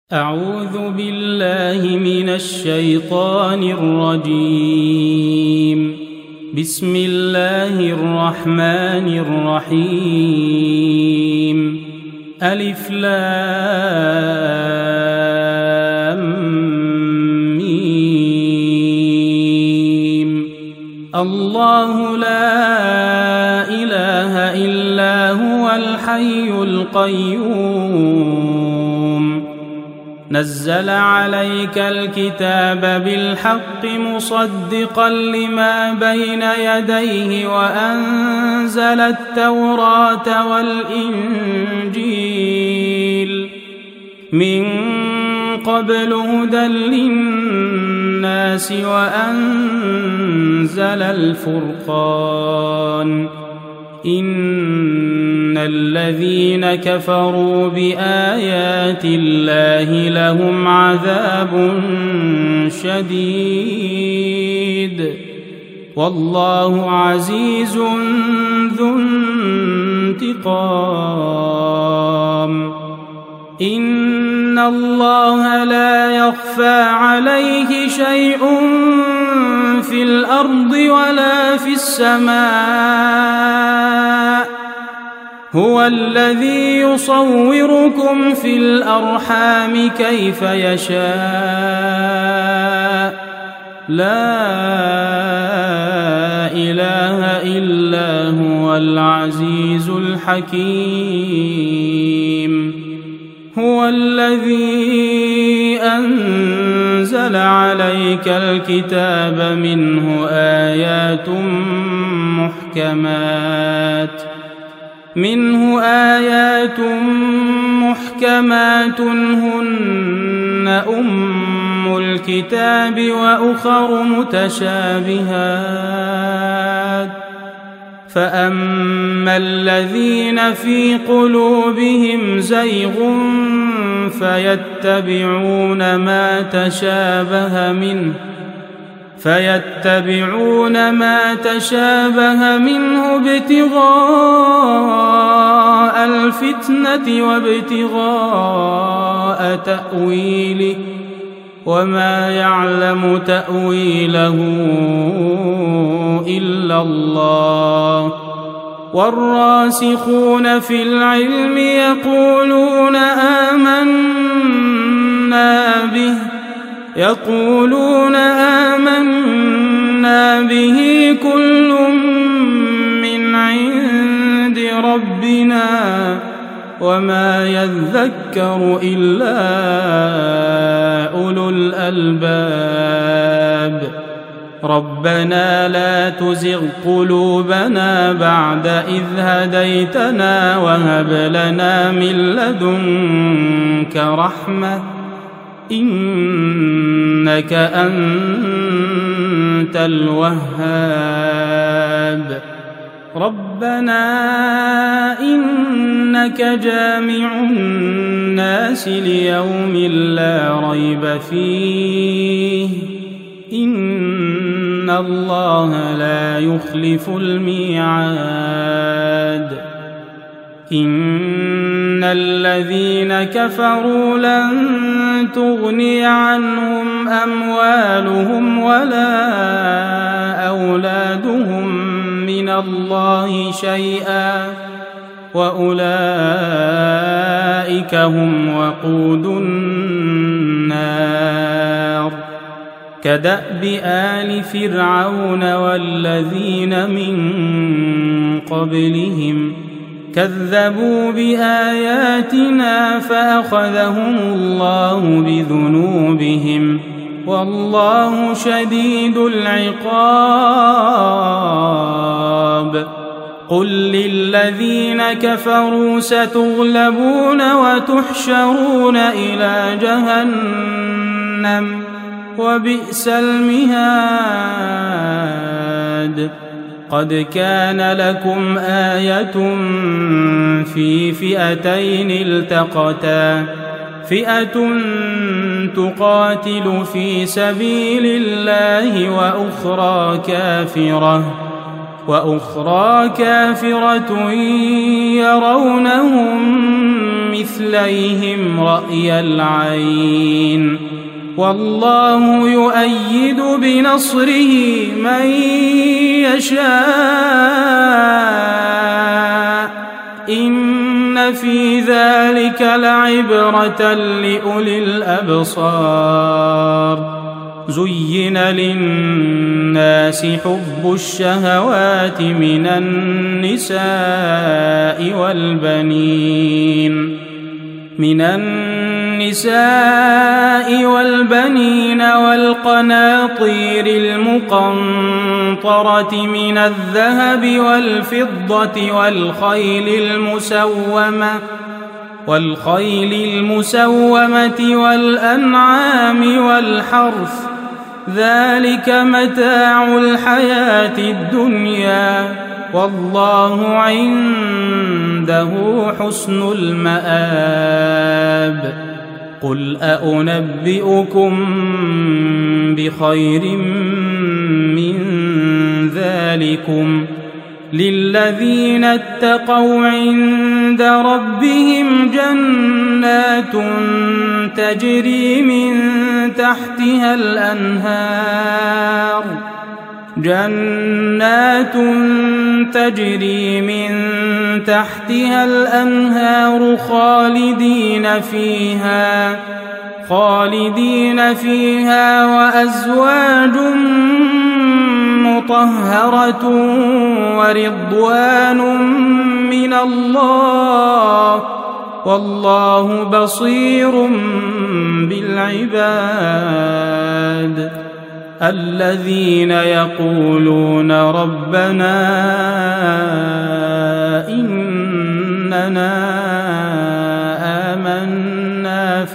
أعوذ بالله من الشيطان الرجيم. بسم الله الرحمن الرحيم. ألف لام ميم. الله لا إله إلا هو الحي القيوم. نزل عليك الكتاب بالحق مصدقا لما بين يديه وأنزل التوراة والإنجيل من قبل هدى للناس وأنزل الفرقان. إن الذين كفروا بآيات الله لهم عذاب شديد والله عزيز ذو انتقام. إن الله لا يخفى عليه شيء في الأرض ولا في السماء. هو الذي يصوركم في الأرحام كيف يشاء. لا إله إلا هو العزيز الحكيم. هو الذي أنزل عليك الكتاب منه آيات محكمات هن أم الكتاب وأخر متشابهات. فأما الذين في قلوبهم زيغ فيتبعون ما تشابه منه ابتغاء الفتنة وابتغاء تأويله وما يعلم تأويله إلا الله. والراسخون في العلم يقولون آمنا به كل من عند ربنا وما يذكر إلا أولو الألباب. ربنا لا تزغ قلوبنا بعد إذ هديتنا وهب لنا من لدنك رحمة إنك أنت الوهاب. ربنا إنك جامع الناس ليوم لا ريب فيه إن الله لا يخلف الميعاد. إن الذين كفروا لن تغني عنهم أموالهم ولا أولادهم من الله شيئا وأولئك هم وقود النار. كدأب آل فرعون والذين من قبلهم كذبوا بآياتنا فأخذهم الله بذنوبهم والله شديد العقاب. قل للذين كفروا ستغلبون وتحشرون إلى جهنم وبئس المهاد. قد كان لكم آية في فئتين التقتا فئة تقاتل في سبيل الله وأخرى كافرة يرونهم مثليهم رأي العين والله يؤيد بنصره من يشاء إن في ذلك لعبرة لأولي الأبصار زين للناس حب الشهوات من النساء والبنين والقناطير المقنطرة من الذهب والفضة والخيل المسومة والأنعام والحرث ذلك متاع الحياة الدنيا والله عنده حسن المآب قل أنبئكم بخير من ذلكم للذين اتقوا عند ربهم جنات تجري من تحتها الأنهار خالدين فيها وأزواج مطهرة ورضوان من الله والله بصير بالعباد الذين يقولون ربنا إننا آمنا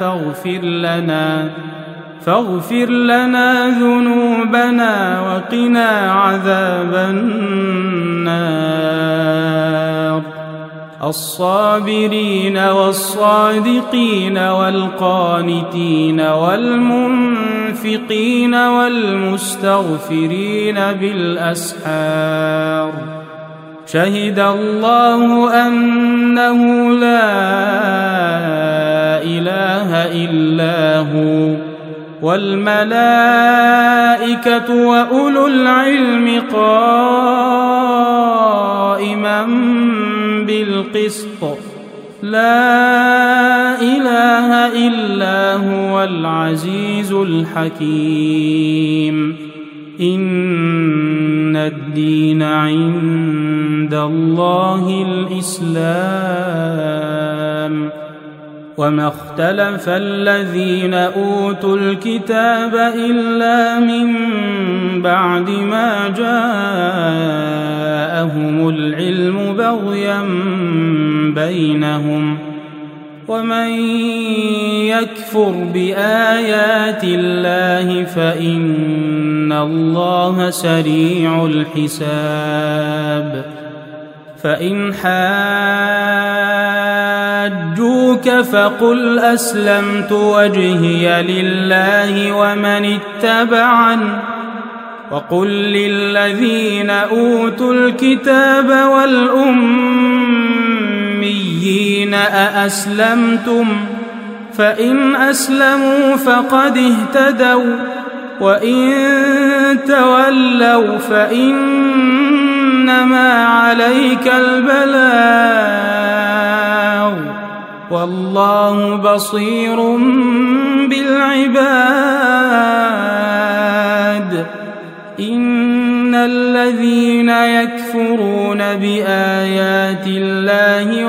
فاغفر لنا ذنوبنا وقنا عذاب النار الصابرين والصادقين والقانتين والمنفقين والمستغفرين بالأسحار شهد الله أنه لا إله إلا هو والملائكة وأولو العلم قائما بالقسط لا إله إلا هو العزيز الحكيم إن الدين عند الله الإسلام وما اختلف الذين أوتوا الكتاب إلا من بعد ما جاءهم العلم بغيا بينهم ومن يكفر بآيات الله فإن الله سريع الحساب فإن حاجوك فقل أسلمت وجهي لله ومن اتبعني وقل للذين أوتوا الكتاب والأميين أأسلمتم فإن أسلموا فقد اهتدوا وإن تولوا فإنما عليك البلاغ والله بصير بالعباد إن الذين يكفرون بآيات الله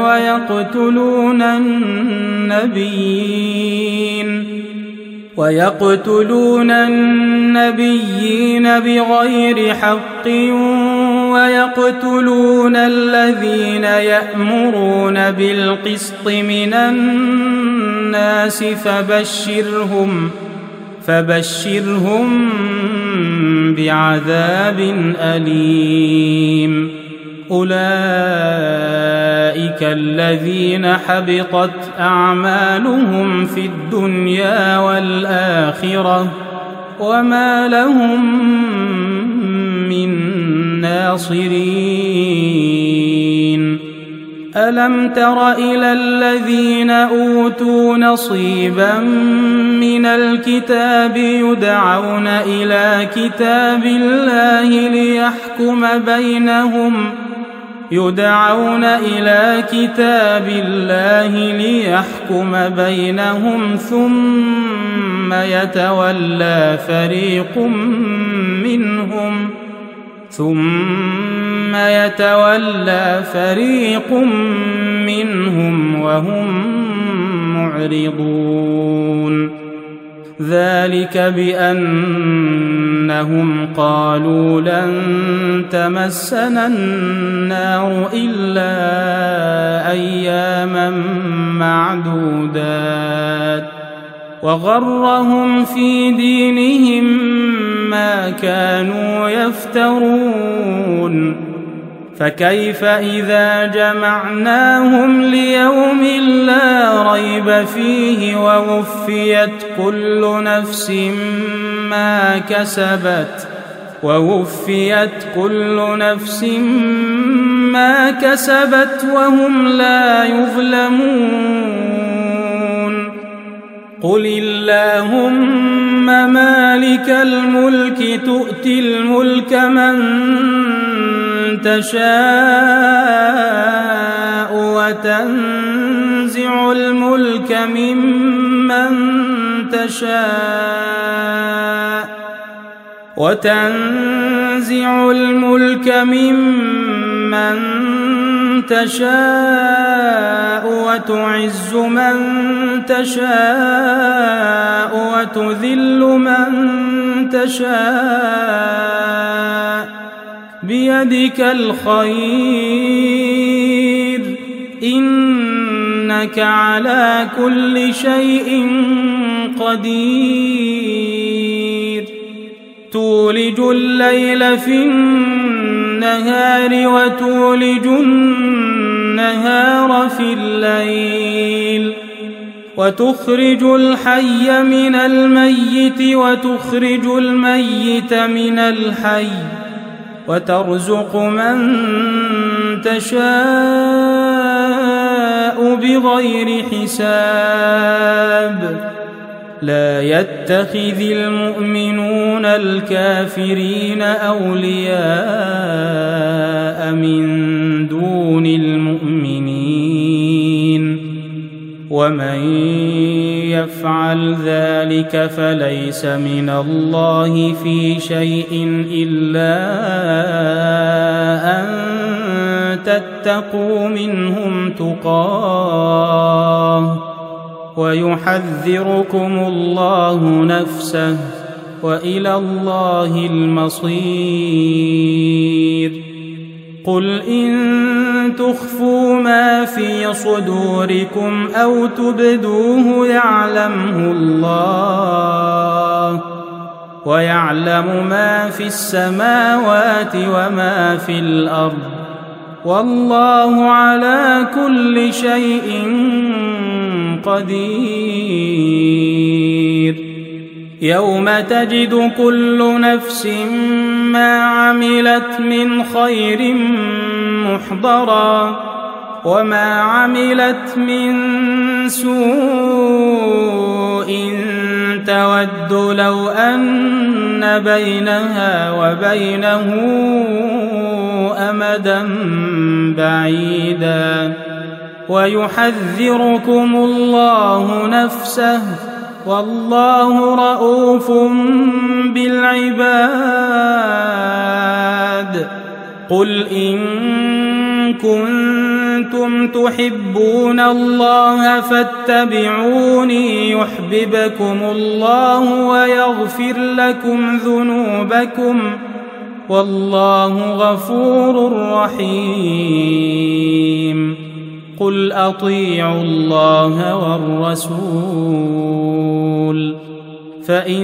ويقتلون النبيين بغير حق ويقتلون الذين يأمرون بالقسط من الناس فبشرهم بعذاب أليم أولئك الذين حبطت أعمالهم في الدنيا والآخرة وما لهم من ناصرين ألم تر إلى الذين أوتوا نصيبا من الكتاب يدعون إلى كتاب الله ليحكم بينهم ثم يتولى فريق منهم وهم معرضون ذلك بأنهم قالوا لن تمسنا النار إلا أياما معدودات وغرهم في دينهم ما كانوا يفترون فكيف إذا جمعناهم ليوم لا ريب فيه ووفيت كل نفس ما كسبت وهم لا يظلمون قل اللهم مالك الملك تؤتي الملك من تشاء وتنزع الملك ممن تشاء وتعز من تشاء وتذل من تشاء بيدك الخير إنك على كل شيء قدير تولج الليل في النهار وتولج النهار في الليل وتخرج الحي من الميت وتخرج الميت من الحي وترزق من تشاء بغير حساب لا يتخذ المؤمنون الكافرين أولياء من دون المؤمنين ومن يفعل ذلك فليس من الله في شيء إلا أن تتقوا منهم تقاه ويحذركم الله نفسه وإلى الله المصير قل إن تخفوا ما في صدوركم أو تبدوه يعلمه الله ويعلم ما في السماوات وما في الأرض والله على كل شيء قدير يوم تجد كل نفس ما عملت من خير محضرا وما عملت من سوء تود لو أن بينها وبينه أمدا بعيدا ويحذركم الله نفسه والله رؤوف بالعباد قل إن كنتم تحبون الله فاتبعوني يحببكم الله ويغفر لكم ذنوبكم والله غفور رحيم قل أطيعوا الله والرسول فإن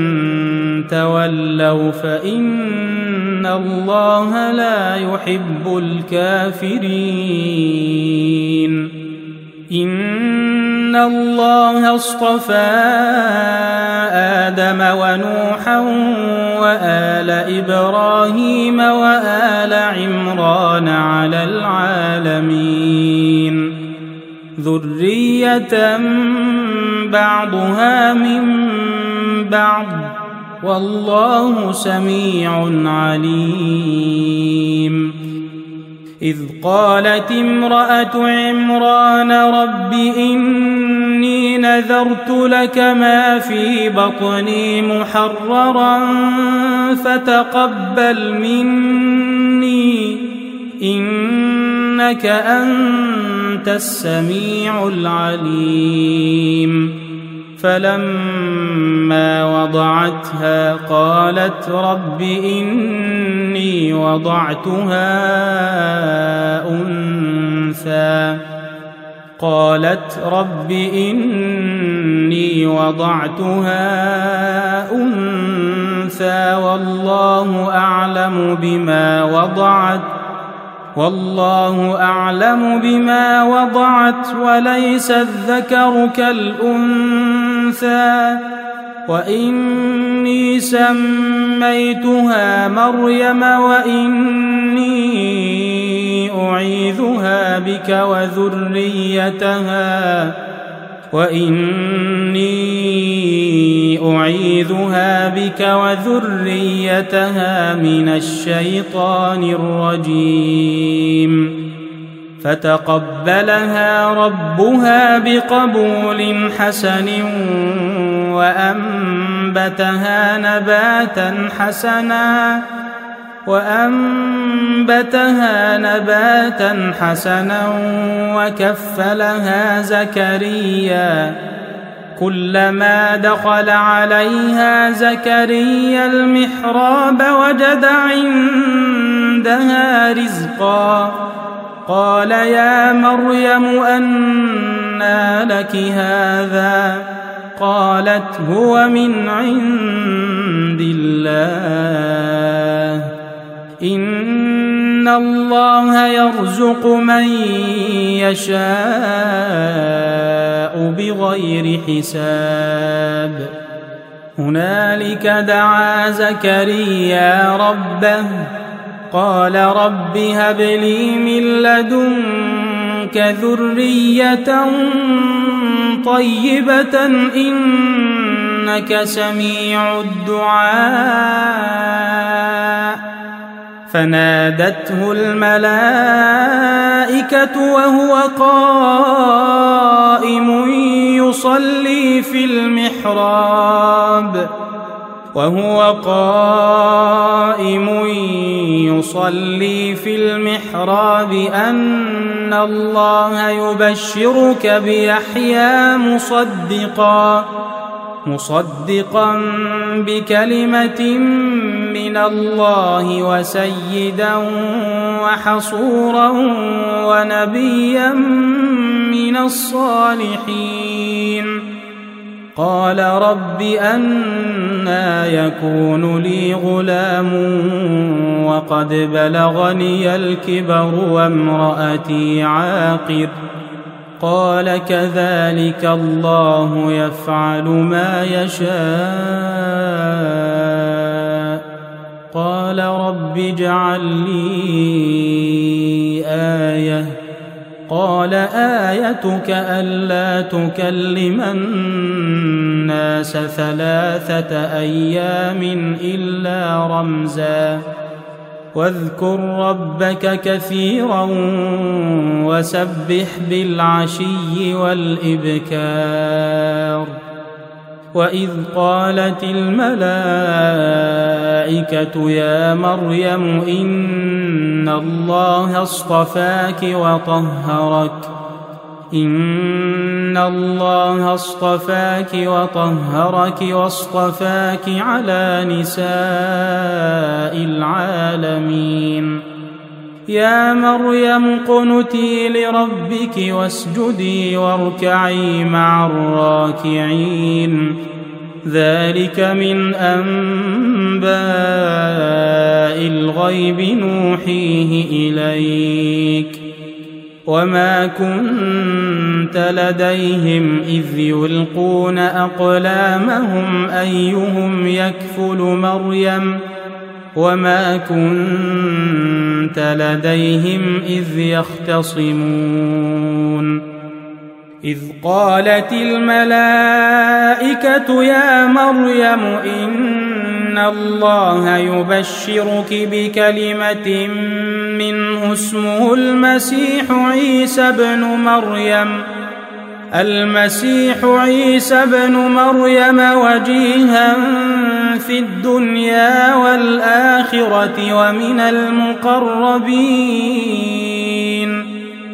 تولوا فإن الله لا يحب الكافرين إن الله اصطفى آدم ونوحا وآل إبراهيم وآل عمران على العالمين ذرية بعضها من بعض والله سميع عليم. إذ قالت امرأة عمران رب إني نذرت لك ما في بطني محررا فتقبل مني إنك أنت السميع العليم. فلما وضعتها قالت رب إني وضعتها أنثى والله أعلم بما وضعت وليس الذكر كالأنثى وإني سميتها مريم وإني أعيذها بك وذريتها من الشيطان الرجيم. فتقبلها ربها بقبول حسن وأنبتها نباتا حسنا وكفلها زكريا. كلما دخل عليها زكريا المحراب وجد عندها رزقا قال يا مريم أنى لك هذا قالت هو من عند الله إن الله يرزق من يشاء بغير حساب. هنالك دعا زكريا ربه قال رب هب لي من لدنك ذرية طيبة إنك سميع الدعاء. فنادته الملائكة وهو قائم يصلي في المحراب أن الله يبشرك بيحيى مصدقا بكلمة من الله وسيدا وحصورا ونبيا من الصالحين. قال رب أنى يكون لي غلام وقد بلغني الكبر وامرأتي عاقر قال كذلك الله يفعل ما يشاء. قال رب اجعل لي آية قال آيتك ألا تكلم الناس 3 أيام إلا رمزا واذكر ربك كثيرا وسبح بالعشي والإبكار. وإذ قالت الملائكة يا مريم إن الله اصطفاك وطهرك واصطفاك على نساء العالمين. يا مريم اقنتي لربك واسجدي واركعي مع الراكعين. ذلك من أنباء الغيب نوحيه إليك وما كنت لديهم إذ يلقون أقلامهم أيهم يكفل مريم وما كنت لديهم إذ يختصمون. إذ قالت الملائكة يا مريم إن الله يبشرك بكلمة منه اسمه المسيح عيسى بن مريم وجيها في الدنيا والآخرة ومن المقربين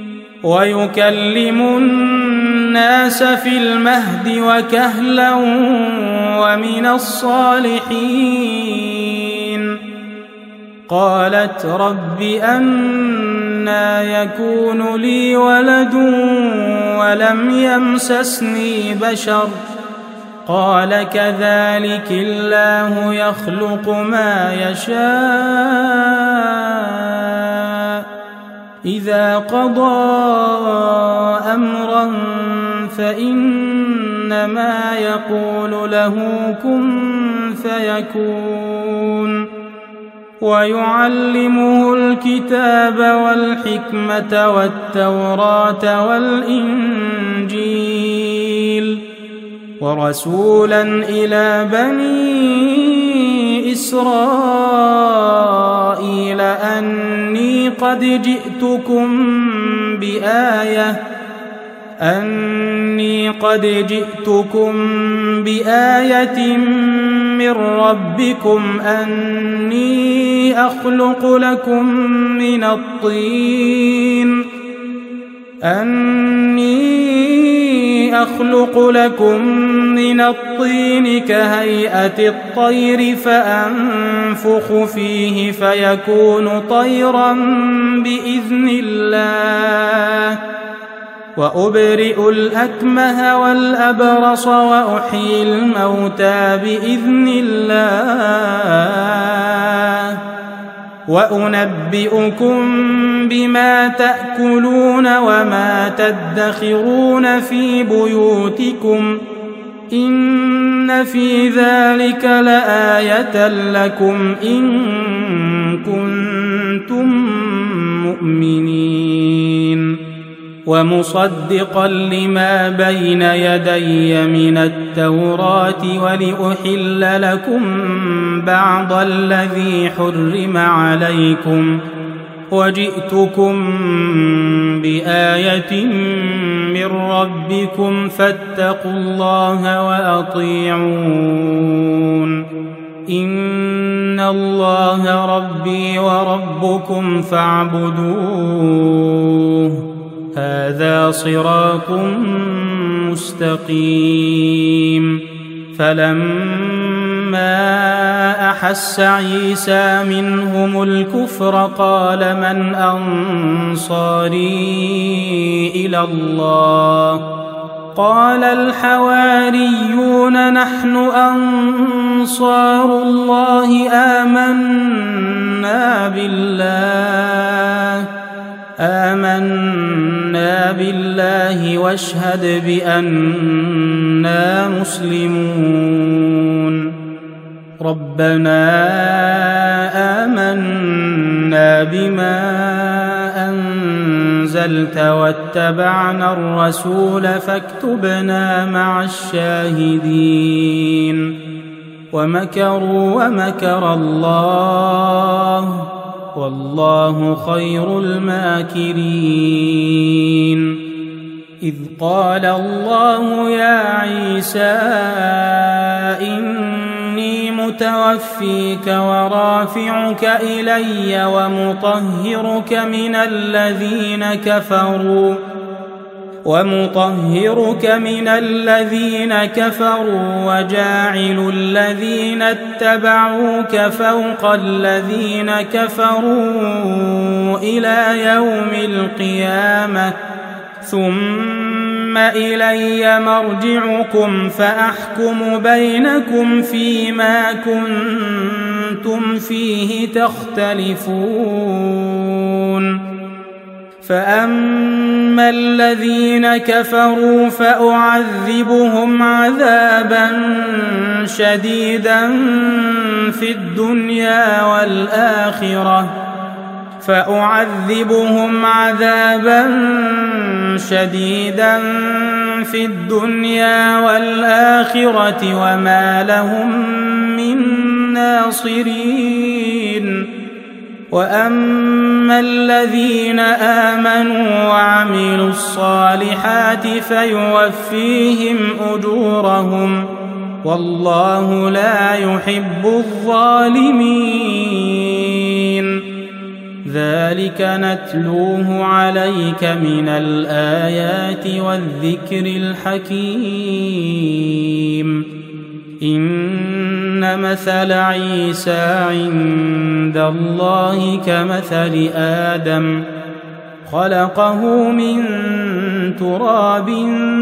ويكلم الناس في المهد وكهلا ومن الصالحين. قالت رب أنى يكون لي ولد ولم يمسسني بشر قال كذلك الله يخلق ما يشاء إذا قضى أمرا فإنما يقول له كن فيكون. ويعلمه الكتاب والحكمة والتوراة والإنجيل ورسولا إلى بني إسرائيل أني قد جئتكم بآية من ربكم أني أخلق لكم من الطين كهيئة الطير فأنفخ فيه فيكون طيرا بإذن الله وأبرئ الأكمه والأبرص وأحيي الموتى بإذن الله وأنبئكم بما تأكلون وما تدخرون في بيوتكم إن في ذلك لآية لكم إن كنتم مؤمنين. ومصدقا لما بين يدي من التوراة ولأحل لكم بعض الذي حرم عليكم وجئتكم بآية من ربكم فاتقوا الله وأطيعون إن الله ربي وربكم فاعبدوه هذا صراط مستقيم. فلما أحس عيسى منهم الكفر قال من أنصاري إلى الله قال الحواريون نحن أنصار الله آمنا بالله واشهد بأننا مسلمون. ربنا آمنا بما أنزلت واتبعنا الرسول فاكتبنا مع الشاهدين. ومكروا ومكر الله والله خير الماكرين. إذ قال الله يا عيسى إني متوفيك ورافعك إلي ومطهرك من الذين كفروا وجاعل الذين اتبعوك فوق الذين كفروا إلى يوم القيامة ثم إلي مرجعكم فأحكم بينكم فيما كنتم فيه تختلفون. فأما الذين كفروا فأعذبهم عذابا شديدا في الدنيا والآخرة فأعذبهم عذابا شديدا في الدنيا والآخرة وما لهم من ناصرين. وأما الذين آمنوا وعملوا الصالحات فيوفيهم أجورهم والله لا يحب الظالمين. ذلك نتلوه عليك من الآيات والذكر الحكيم. إن مثل عيسى عند الله كمثل آدم خلقه من تراب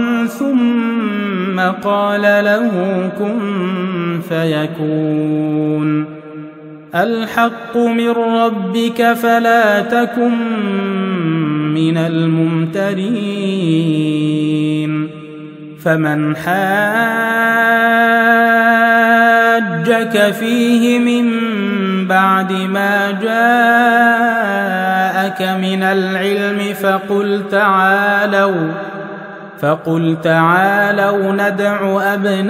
ثم قال له كن فيكون. الحق من ربك فلا تكن من الممترين. فمن حاجك فيه من بعد ما جاءك من العلم فقل تعالوا ندع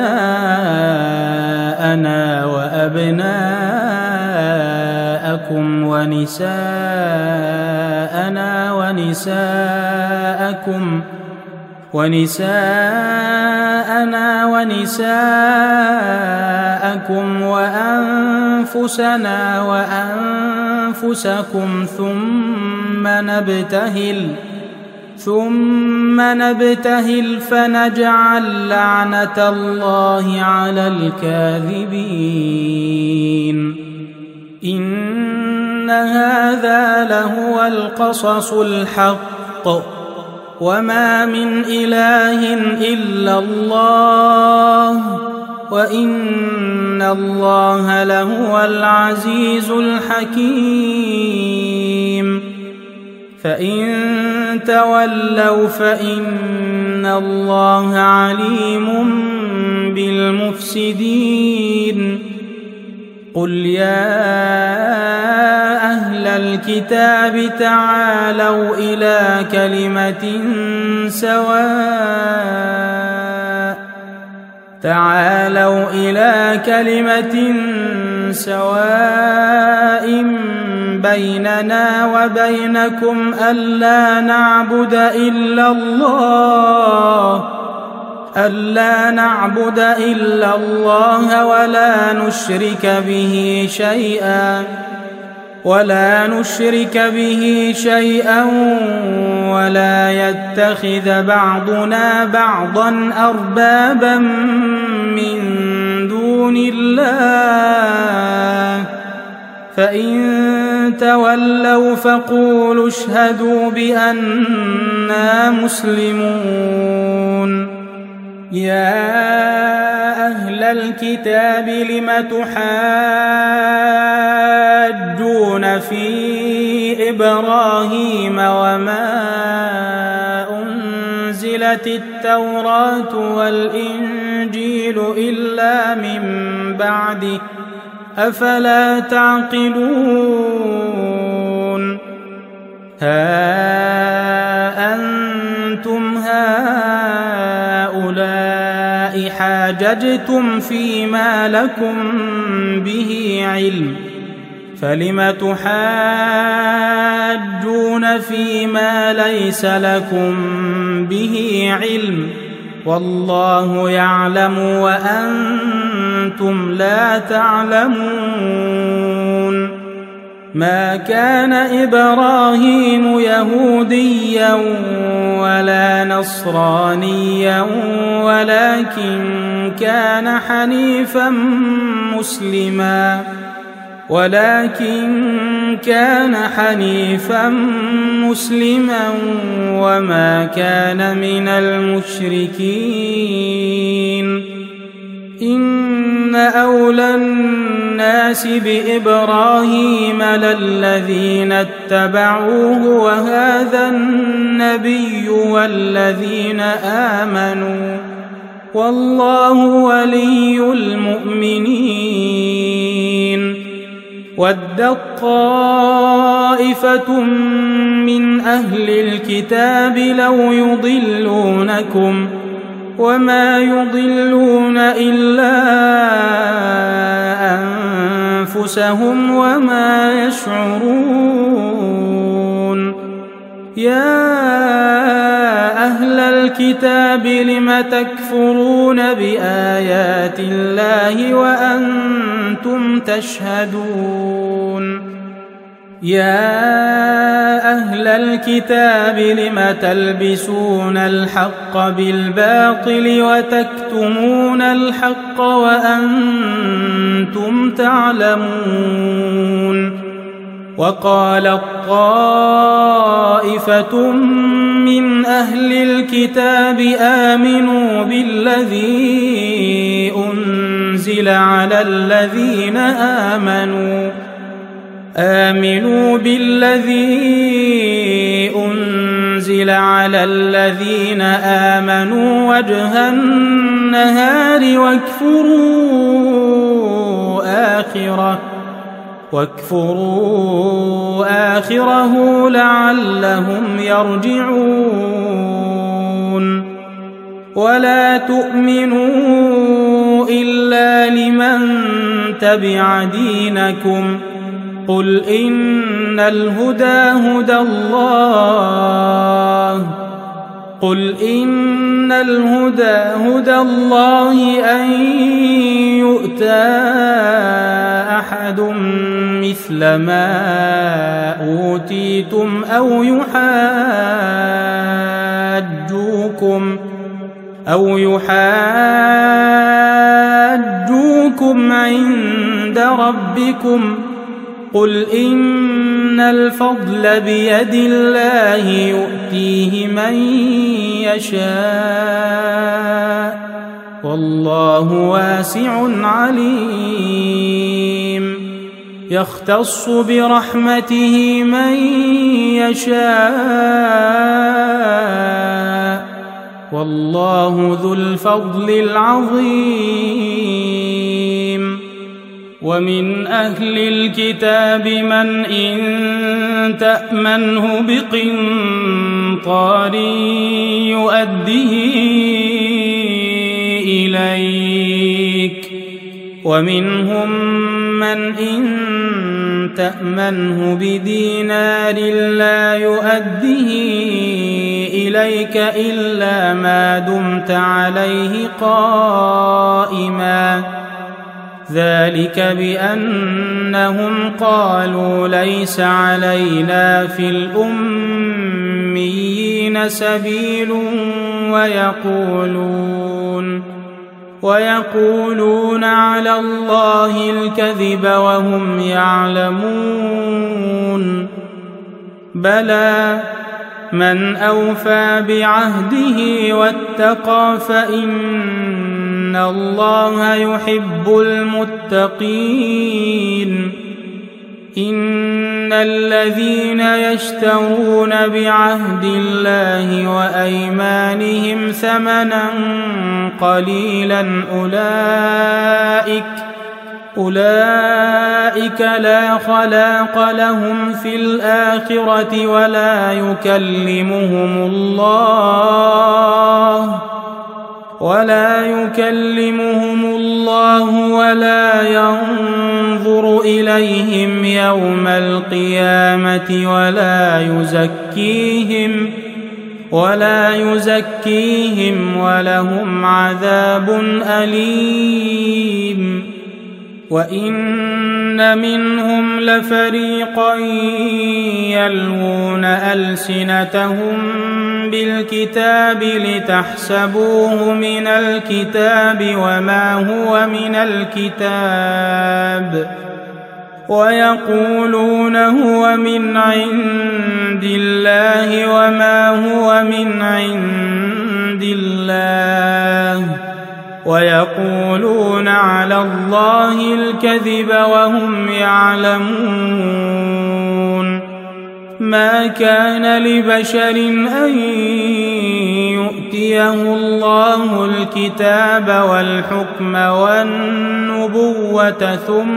أبناءنا وأبناءكم ونساءنا ونساءكم وأنفسنا وأنفسكم ثم نبتهل فنجعل لعنة الله على الكاذبين. إن هذا لهو القصص الحق وما من إله إلا الله وإن الله لهو العزيز الحكيم. فإن تولوا فإن الله عليم بالمفسدين. قل يا أهل الكتاب تعالوا إلى كلمة سواء بيننا وبينكم ألا نعبد إلا الله ولا نشرك به شيئا ولا يتخذ بعضنا بعضا أربابا من دون الله. فإن تولوا فقولوا اشهدوا بأننا مسلمون. يا أهل الكتاب لم تحاجون في إبراهيم وما أنزلت التوراة والإنجيل إلا من بعده أفلا تعقلون. ها أنتم هؤلاء حاججتم فيما لكم به علم فلم تحاجون فيما ليس لكم به علم والله يعلم وأنتم لا تعلمون. ما كان إبراهيم يهوديا ولا نصرانيا ولكن كان حنيفا مسلما وما كان من المشركين. إن أولى الناس بإبراهيم للذين اتبعوه وهذا النبي والذين آمنوا والله ولي المؤمنين. وَدَّت طَّائِفَةٌ مِّنْ أَهْلِ الْكِتَابِ لَوْ يُضِلُّونَكُمْ وَمَا يُضِلُّونَ إِلَّا أَنفُسَهُمْ وَمَا يَشْعُرُونَ يَا أَهْلَ الْكِتَابِ لِمَ تَكْفُرُونَ بِآيَاتِ اللَّهِ وَأَنْتُمْ تَشْهَدُونَ يَا أَهْلَ الْكِتَابِ لِمَ تَلْبِسُونَ الْحَقَّ بِالْبَاطِلِ وَتَكْتُمُونَ الْحَقَّ وَأَنْتُمْ تَعْلَمُونَ وَقَالَتْ طَائِفَةٌ مِّنْ أَهْلِ الْكِتَابِ آمِنُوا بِالَّذِي أُنزِلَ عَلَى الَّذِينَ آمَنُوا وَجْهَ النَّهَارِ واكفروا آخِرَهُ لَعَلَّهُمْ يَرْجِعُونَ وَلَا تُؤْمِنُوا إِلَّا لِمَن تَبِعَ دِينَكُمْ قُلْ إِنَّ الْهُدَى هُدَى اللَّهِ أَن يُؤْتَىٰ أَحَدٌ مِّثْلَ ما أُوتِيتُمْ أَوْ يُحَاجُّوكُمْ عِندَ رَبِّكُمْ قُلْ إِنَّ الْفَضْلَ بِيَدِ اللَّهِ يُؤْتِيهِ مَن يَشَاءُ وَاللَّهُ وَاسِعٌ عَلِيمٌ يَخْتَصُّ بِرَحْمَتِهِ مَن يَشَاءُ وَاللَّهُ ذُو الْفَضْلِ الْعَظِيمِ وَمِنْ أَهْلِ الْكِتَابِ مَنْ إِن تَأْمَنْهُ بِقِنطَارٍ يُؤَدِّهِ إِلَيْكَ وَمِنْهُمْ مَنْ إِن تَأْمَنْهُ بِدِينَارٍ لَّا يُؤَدِّهِ إِلَيْكَ إِلَّا مَا دُمْتَ عَلَيْهِ قَائِمًا ذَلِكَ بِأَنَّهُمْ قَالُوا لَيْسَ عَلَيْنَا فِي الْأُمِّيِّينَ سَبِيلٌ وَيَقُولُونَ عَلَى اللَّهِ الْكَذِبَ وَهُمْ يَعْلَمُونَ بَلَىٰ مَنْ أَوْفَىٰ بِعَهْدِهِ وَاتَّقَىٰ فَإِنَّ اللَّهَ يُحِبُّ الْمُتَّقِينَ إِنَّ الَّذِينَ يَشْتَرُونَ بِعَهْدِ اللَّهِ وَأَيْمَانِهِمْ ثَمَنًا قَلِيلًا أُولَٰئِكَ لَا خَلَاقَ لَهُمْ فِي الْآخِرَةِ وَلَا يُكَلِّمُهُمُ اللَّهُ وَلَا يَنظُرُ إِلَيْهِمْ يَوْمَ الْقِيَامَةِ وَلَا يُزَكِّيهِمْ وَلَهُمْ عَذَابٌ أَلِيمٌ وَإِنَّ مِنْهُمْ لَفَرِيقًا يَلْوُونَ أَلْسِنَتَهُم بِالْكِتَابِ لِتَحْسَبُوهُ مِنَ الْكِتَابِ وَمَا هُوَ مِنَ الْكِتَابِ وَيَقُولُونَ هُوَ مِنْ عِندِ اللَّهِ وَمَا هُوَ مِنْ عِندِ اللَّهِ وَيَقُولُونَ عَلَى اللَّهِ الْكَذِبَ وَهُمْ يَعْلَمُونَ مَا كَانَ لِبَشَرٍ أَن يؤتيه الله الكتاب والحكم والنبوة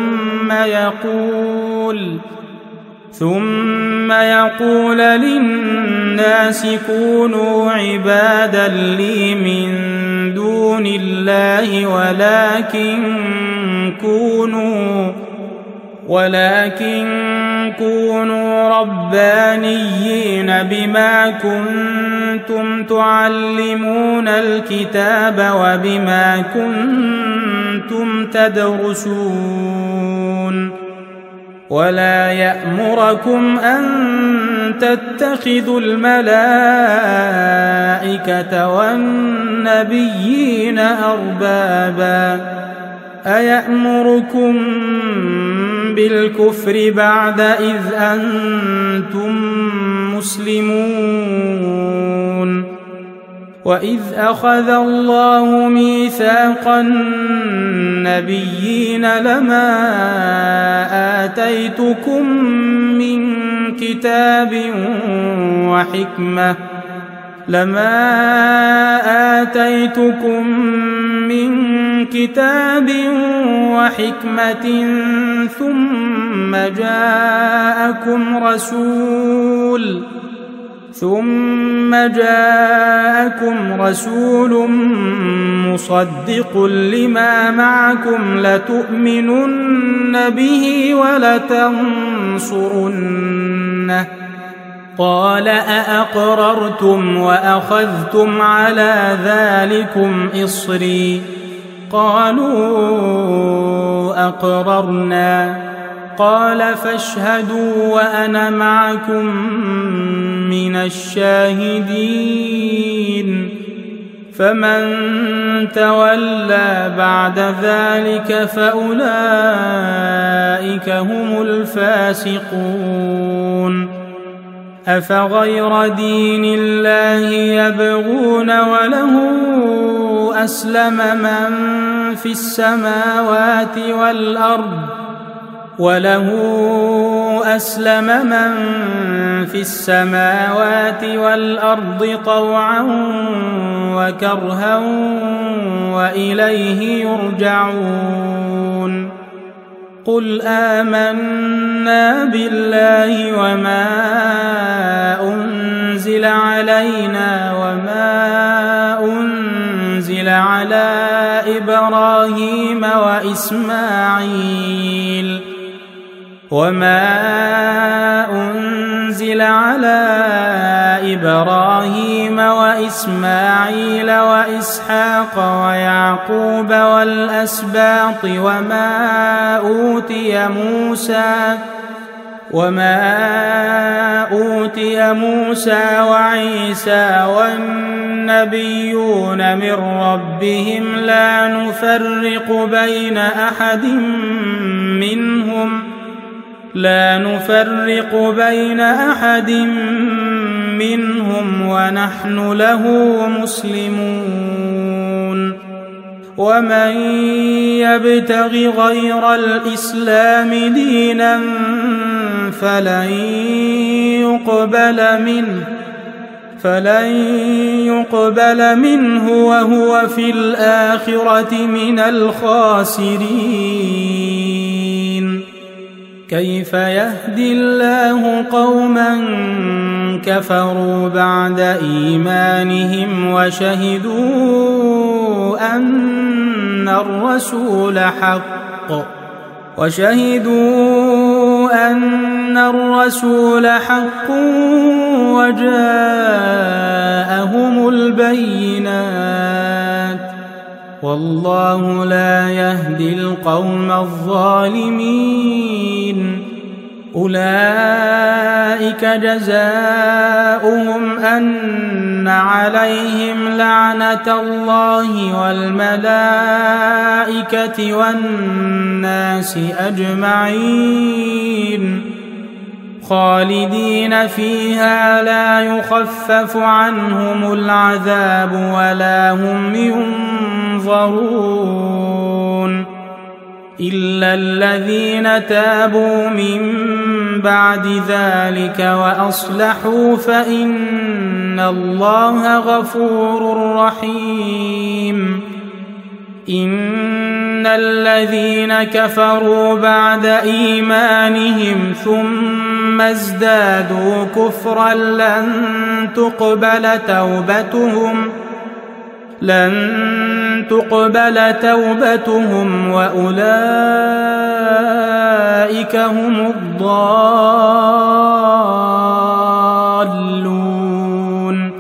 ثم يقول للناس كونوا عبادا لي من دون الله ولكن كونوا ربانيين بما كنتم تعلمون الكتاب وبما كنتم تدرسون ولا يأمركم أن تتخذوا الملائكة والنبيين أربابا أيأمركم بالكفر بعد إذ أنتم مسلمون وإذ أخذ الله ميثاق النبيين لما آتيتكم من كتاب وحكمة ثم جاءكم رسول مصدق لما معكم لتؤمنن به ولتنصرنه قال أأقررتم وأخذتم على ذلكم إصري قالوا أقررنا قال فاشهدوا وأنا معكم من الشاهدين فمن تولى بعد ذلك فأولئك هم الفاسقون أفغير دين الله يبغون وله أسلم من في السماوات والأرض طوعا وكرها وإليه يرجعون قل آمنا بالله وما أنزل علينا وما أنزل على إبراهيم وإسماعيل وإسحاق ويعقوب والأسباط وما أوتي موسى وعيسى والنبيون من ربهم لا نفرق بين أحد منهم ونحن له مسلمون ومن يبتغ غير الإسلام دينا فلن يقبل منه وهو في الآخرة من الخاسرين كيف يهدي الله قوما كفروا بعد إيمانهم وشهدوا أن الرسول حق وجاءهم البينات والله لا يهدي القوم الظالمين أولئك جزاؤهم أن عليهم لعنة الله والملائكة والناس أجمعين خالدين فيها لا يخفف عنهم العذاب ولا هم ينظرون إلا الذين تابوا من بعد ذلك وأصلحوا فإن الله غفور رحيم. إن الذين كفروا بعد إيمانهم ثم ازدادوا كفرا لن تقبل توبتهم وأولئك هم الضالون.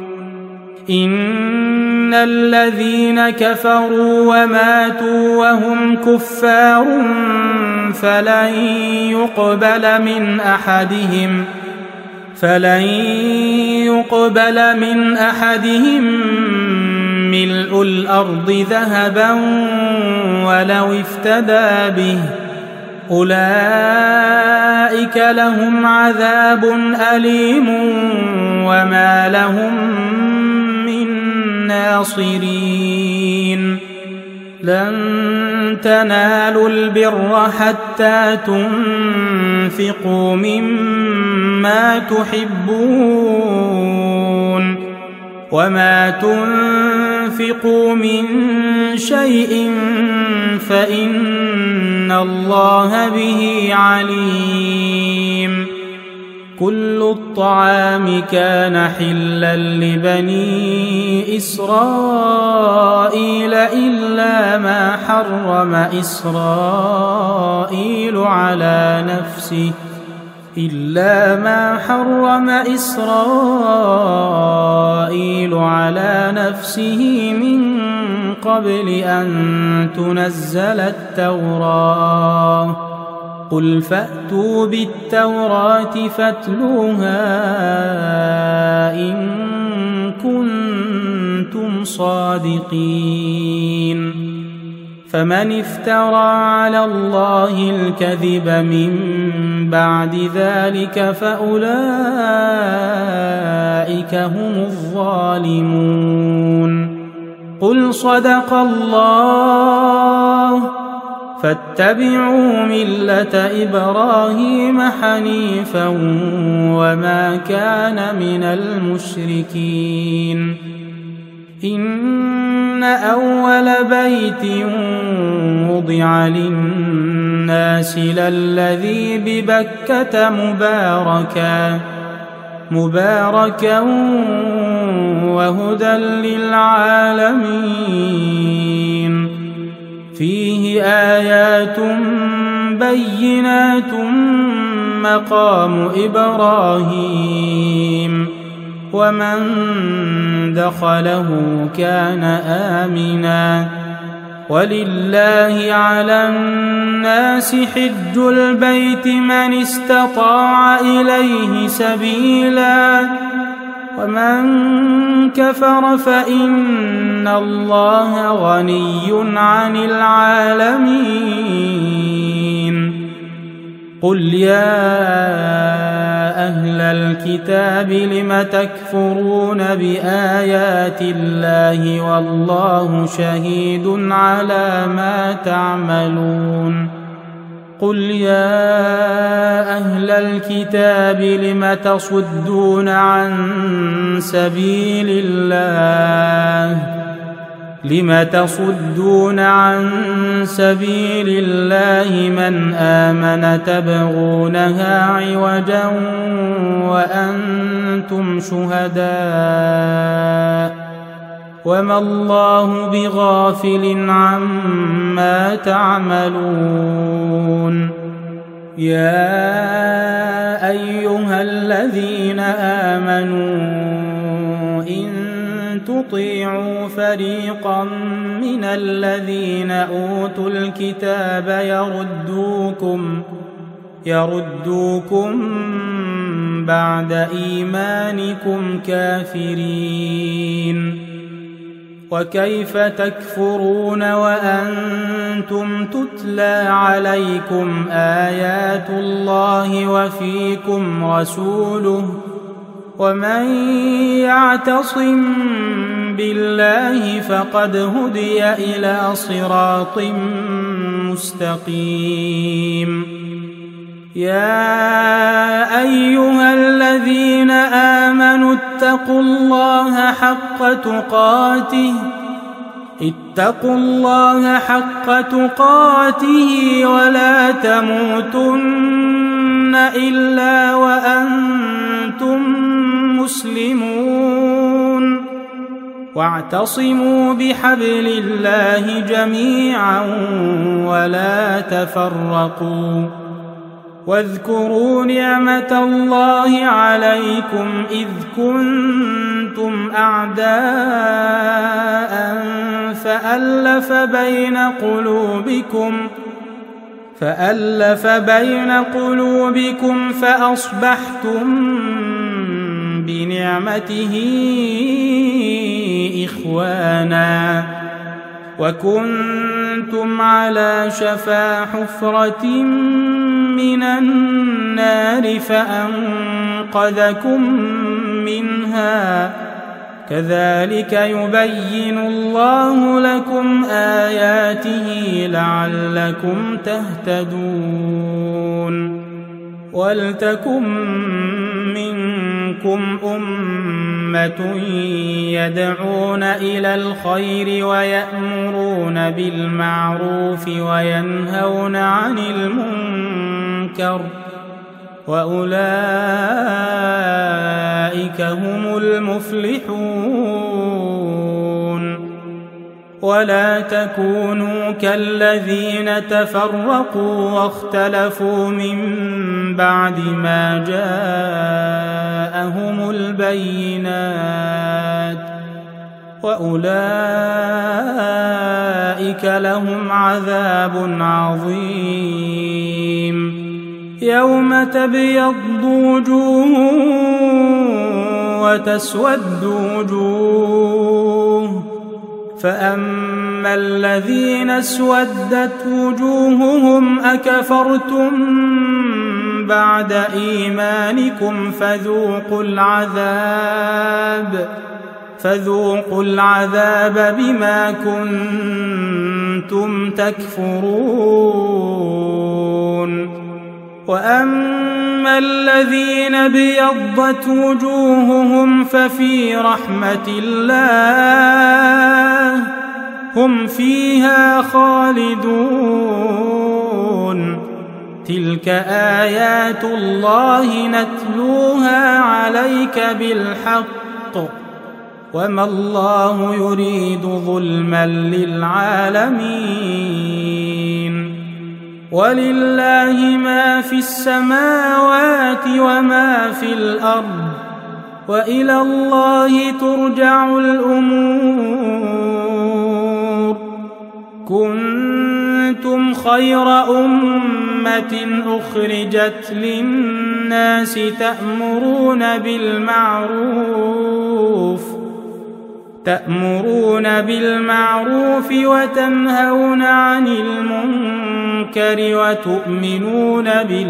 إن الذين كفروا وماتوا وهم كفار فلن يقبل من أحدهم ملء الأرض ذهبا ولو افتدى به. أولئك لهم عذاب أليم وما لهم من ناصرين. لن تنالوا البر حتى تنفقوا مما تحبون وما تنفقوا من شيء فإن الله به عليم. كل الطعام كان حلا لبني إسرائيل إلا ما حرم إسرائيل على نفسه من قبل أن تنزل التوراة. قل فأتوا بالتوراة فاتلوها إن كنتم صادقين. فمن افترى على الله الكذب من بعد ذلك فأولئك هم الظالمون. قل صدق الله فاتبعوا ملة إبراهيم حنيفا وما كان من المشركين. إن أول بيت وضع للناس للذي ببكة مباركا وهدى للعالمين. فيه آيات بينات مقام إبراهيم ومن دخله كان آمنا. ولله على الناس حج البيت من استطاع إليه سبيلا ومن كفر فإن الله غني عن العالمين. قل يا أهل الكتاب لم تكفرون بآيات الله والله شهيد على ما تعملون. قل يا أهل الكتاب لم تصدون عن سبيل الله من آمن تبغونها عوجا وأنتم شهداء وما الله بغافل عما تعملون. يا أيها الذين آمنوا إن تطيعوا فريقا من الذين أوتوا الكتاب يردوكم بعد إيمانكم كافرين. وكيف تكفرون وأنتم تتلى عليكم آيات الله وفيكم رسوله ومن يعتصم بالله فقد هدي إلى صراط مستقيم. يا أيها الذين آمنوا اتقوا الله حق تقاته ولا تموتن إلا وأنتم مسلمون. واعتصموا بحبل الله جميعا ولا تفرقوا. واذكروا نعمة الله عليكم إذ كنتم أعداء فألف بين قلوبكم فأصبحتم بنعمته إخوانا وكنتم على شفا حفرة من النار فأنقذكم منها. كذلك يبين الله لكم آياته لعلكم تهتدون. ولتكن منكم أمة يدعون إلى الخير ويأمرون بالمعروف وينهون عن المنكر وأولئك هم المفلحون. ولا تكونوا كالذين تفرقوا واختلفوا من بعد ما جاءهم البينات وأولئك لهم عذاب عظيم. يوم تبيض وجوه وتسود وجوه فأما الذين اسودت وجوههم أكفرتم بعد إيمانكم فذوقوا العذاب بما كنتم تكفرون. وأما الذين ابيضت وجوههم ففي رحمة الله هم فيها خالدون. تلك آيات الله نتلوها عليك بالحق وما الله يريد ظلما للعالمين. ولله ما في السماوات وما في الأرض وإلى الله ترجع الأمور. كنتم خير أمة أخرجت للناس تأمرون بالمعروف وتنهون عن المنكر وتؤمنون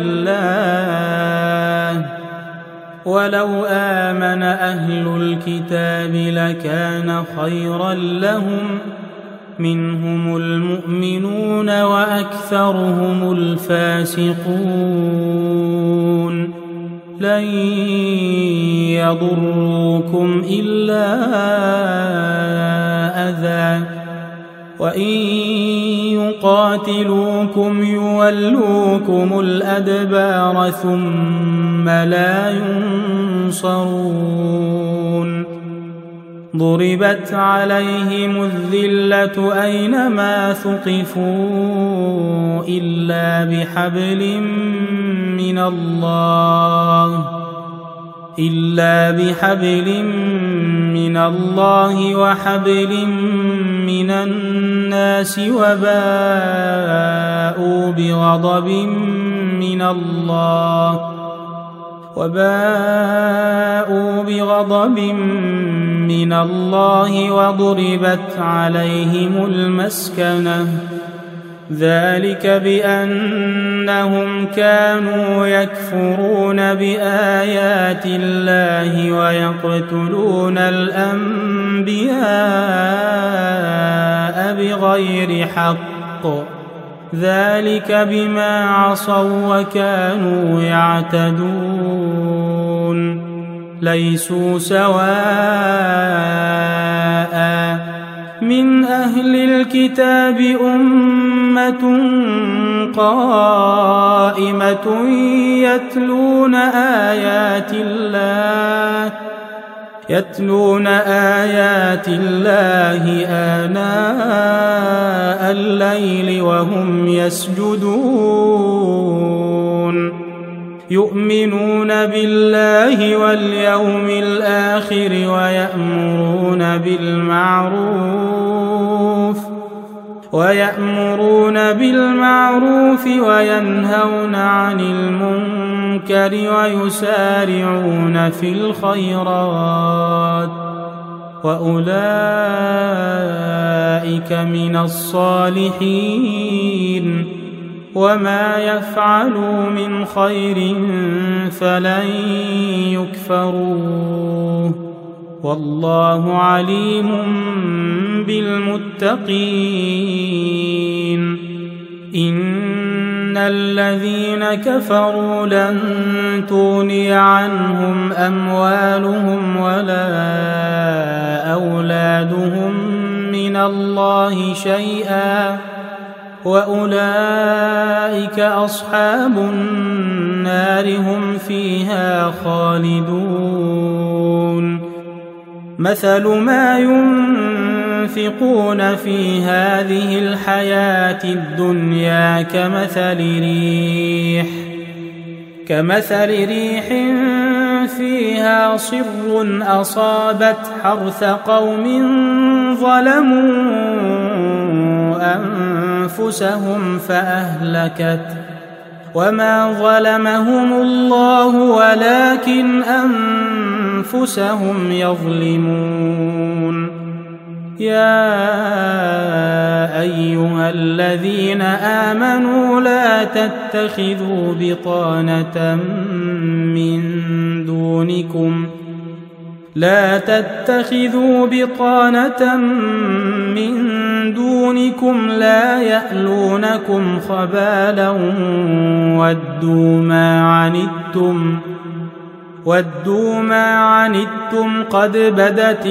بالله. ولو آمن أهل الكتاب لكان خيرا لهم منهم المؤمنون وأكثرهم الفاسقون. لن يضروكم إلا أذى وإن يقاتلوكم يولوكم الأدبار ثم لا ينصرون. ضربت عليهم الذلة أينما ثقفوا إلا بحبل من الله وحبل من الناس وباءوا بغضب من الله وضربت عليهم المسكنة. ذلك بأنهم كانوا يكفرون بآيات الله ويقتلون الأنبياء بغير حق ذلك بما عصوا وكانوا يعتدون ليسوا سواء من أهل الكتاب أمة قائمة يتلون آيات الله آناء الليل وهم يسجدون يؤمنون بالله واليوم الآخر ويأمرون بالمعروف وينهون عن المنكر ويسارعون في الخيرات وأولئك من الصالحين وما يفعلوا من خير فلن يكفروه والله عليم بالمتقين إن الذين كفروا لن تغني عنهم أموالهم ولا أولادهم من الله شيئا وأولئك أصحاب النار هم فيها خالدون مثل ما ينفقون في هذه الحياة الدنيا كمثل ريح فيها صر أصابت حرث قوم ظلموا أنفسهم فأهلكت وما ظلمهم الله ولكن أنفسهم يظلمون يا أيها الذين آمنوا لا تتخذوا بطانة من دونكم لا يألونكم خبالا ودوا ما عنتم قد بدت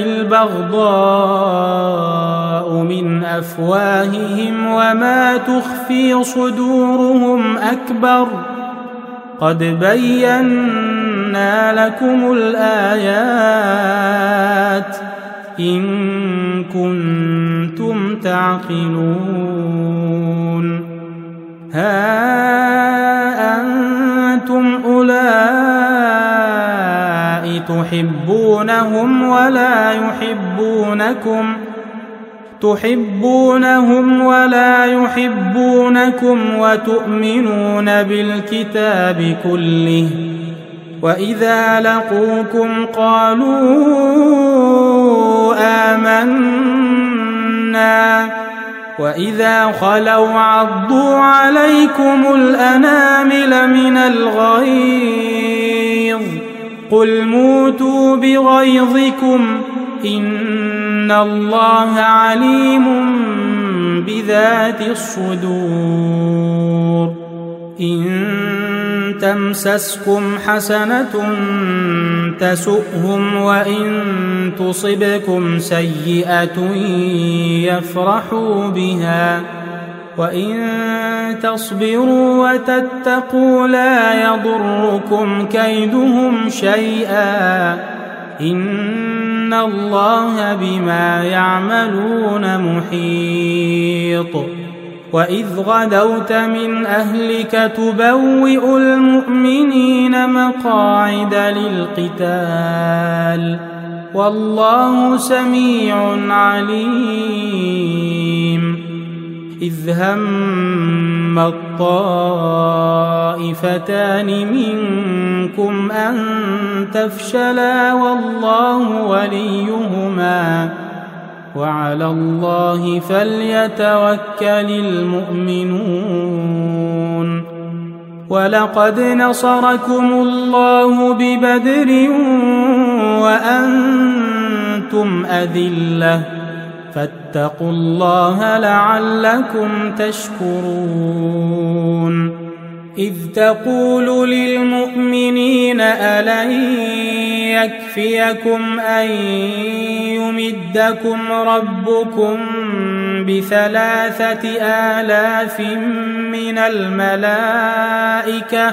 البغضاء من أفواههم وما تخفي صدورهم أكبر قد بينا لكم الآيات إن كنتم تعقلون ها أنتم أولئك تحبونهم ولا يحبونكم وتؤمنون بالكتاب كله وإذا لقوكم قالوا آمنا وإذا خلوا عضوا عليكم الأنامل من الغيظ قل موتوا بغيظكم إن الله عليم بذات الصدور إن تمسسكم حسنة تسؤهم وإن تصبكم سيئة يفرحوا بها وإن تصبروا وتتقوا لا يضركم كيدهم شيئا إن الله بما يعملون محيط وإذ غدوت من أهلك تبوئ المؤمنين مقاعد للقتال والله سميع عليم إذ هم الطائفتان منكم أن تفشلا والله وليهما وعلى الله فليتوكل المؤمنون ولقد نصركم الله ببدر وأنتم أذلة فاتقوا الله لعلكم تشكرون إذ تقول للمؤمنين ألن يكفيكم أن يمدكم ربكم ب3,000 من الملائكة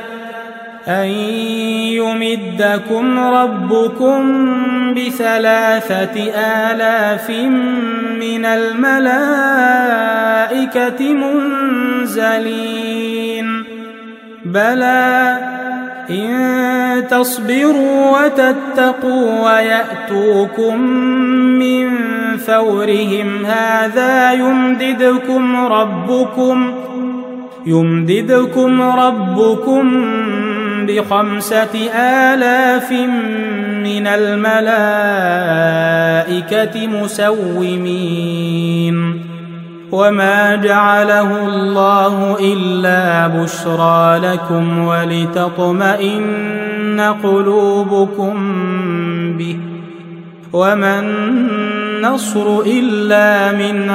منزلين بلى إن تصبروا وتتقوا ويأتوكم من فورهم هذا يمددكم ربكم ب5,000 من الملائكة مسومين وما جعله الله إلا بشرى لكم ولتطمئن قلوبكم به وما النصر إلا من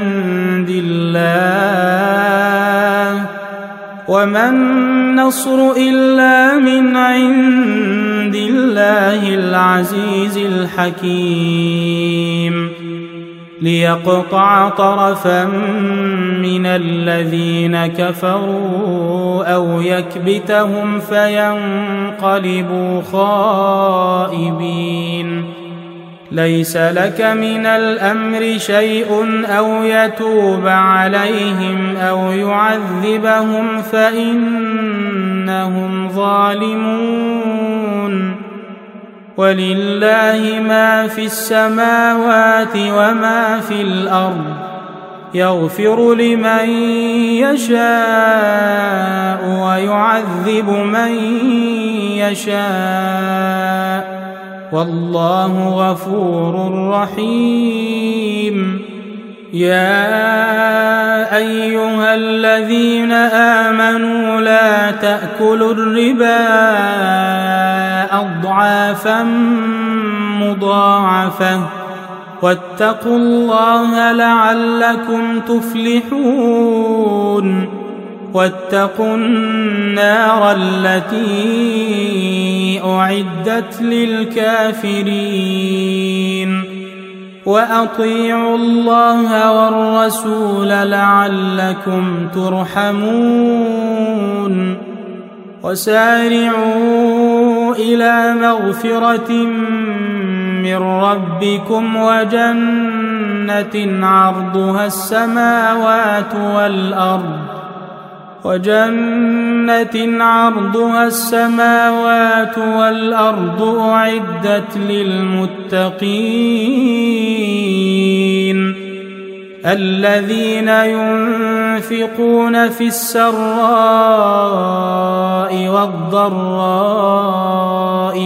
عند الله العزيز الحكيم ليقطع طرفا من الذين كفروا أو يكبتهم فينقلبوا خائبين ليس لك من الأمر شيء أو يتوب عليهم أو يعذبهم فإنهم ظالمون ولله ما في السماوات وما في الأرض يغفر لمن يشاء ويعذب من يشاء والله غفور رحيم يا أيها الذين آمنوا لا تأكلوا الربا أضعافا مضاعفة واتقوا الله لعلكم تفلحون واتقوا النار التي أعدت للكافرين وأطيعوا الله والرسول لعلكم ترحمون وسارعوا إلى مغفرة من ربكم وجنة عرضها السماوات والأرض أعدت للمتقين الذين ينفقون في السراء والضراء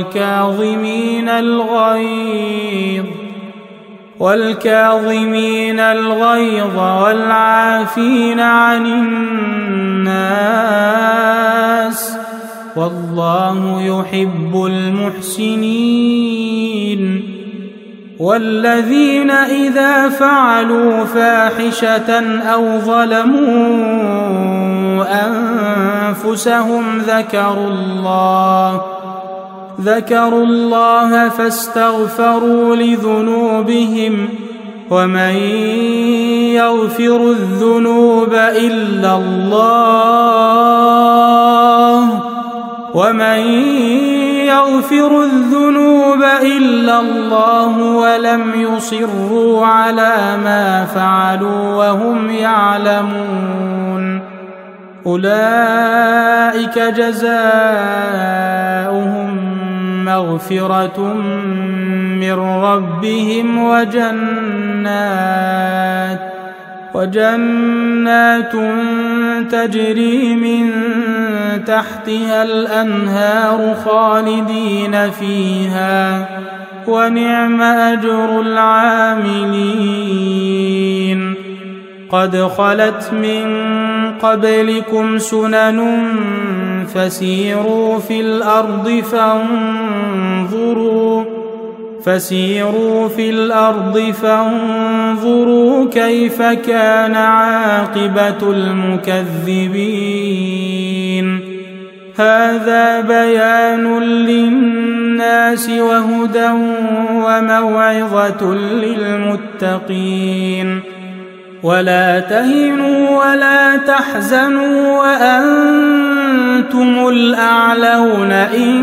والكاظمين الغيظ والعافين عن الناس والله يحب المحسنين والذين إذا فعلوا فاحشة أو ظلموا أنفسهم ذكروا الله فاستغفروا لذنوبهم ومن يغفر الذنوب إلا الله ولم يصروا على ما فعلوا وهم يعلمون أولئك جزاؤهم مغفرة من ربهم وجنات تجري من تحتها الأنهار خالدين فيها ونعم أجر العاملين قد خلت من قبلكم سنن فسيروا في الأرض فانظروا كيف كان عاقبة المكذبين. هذا بيان للناس وهدى وموعظة للمتقين. ولا تهنوا ولا تحزنوا وأنتم الأعلون إن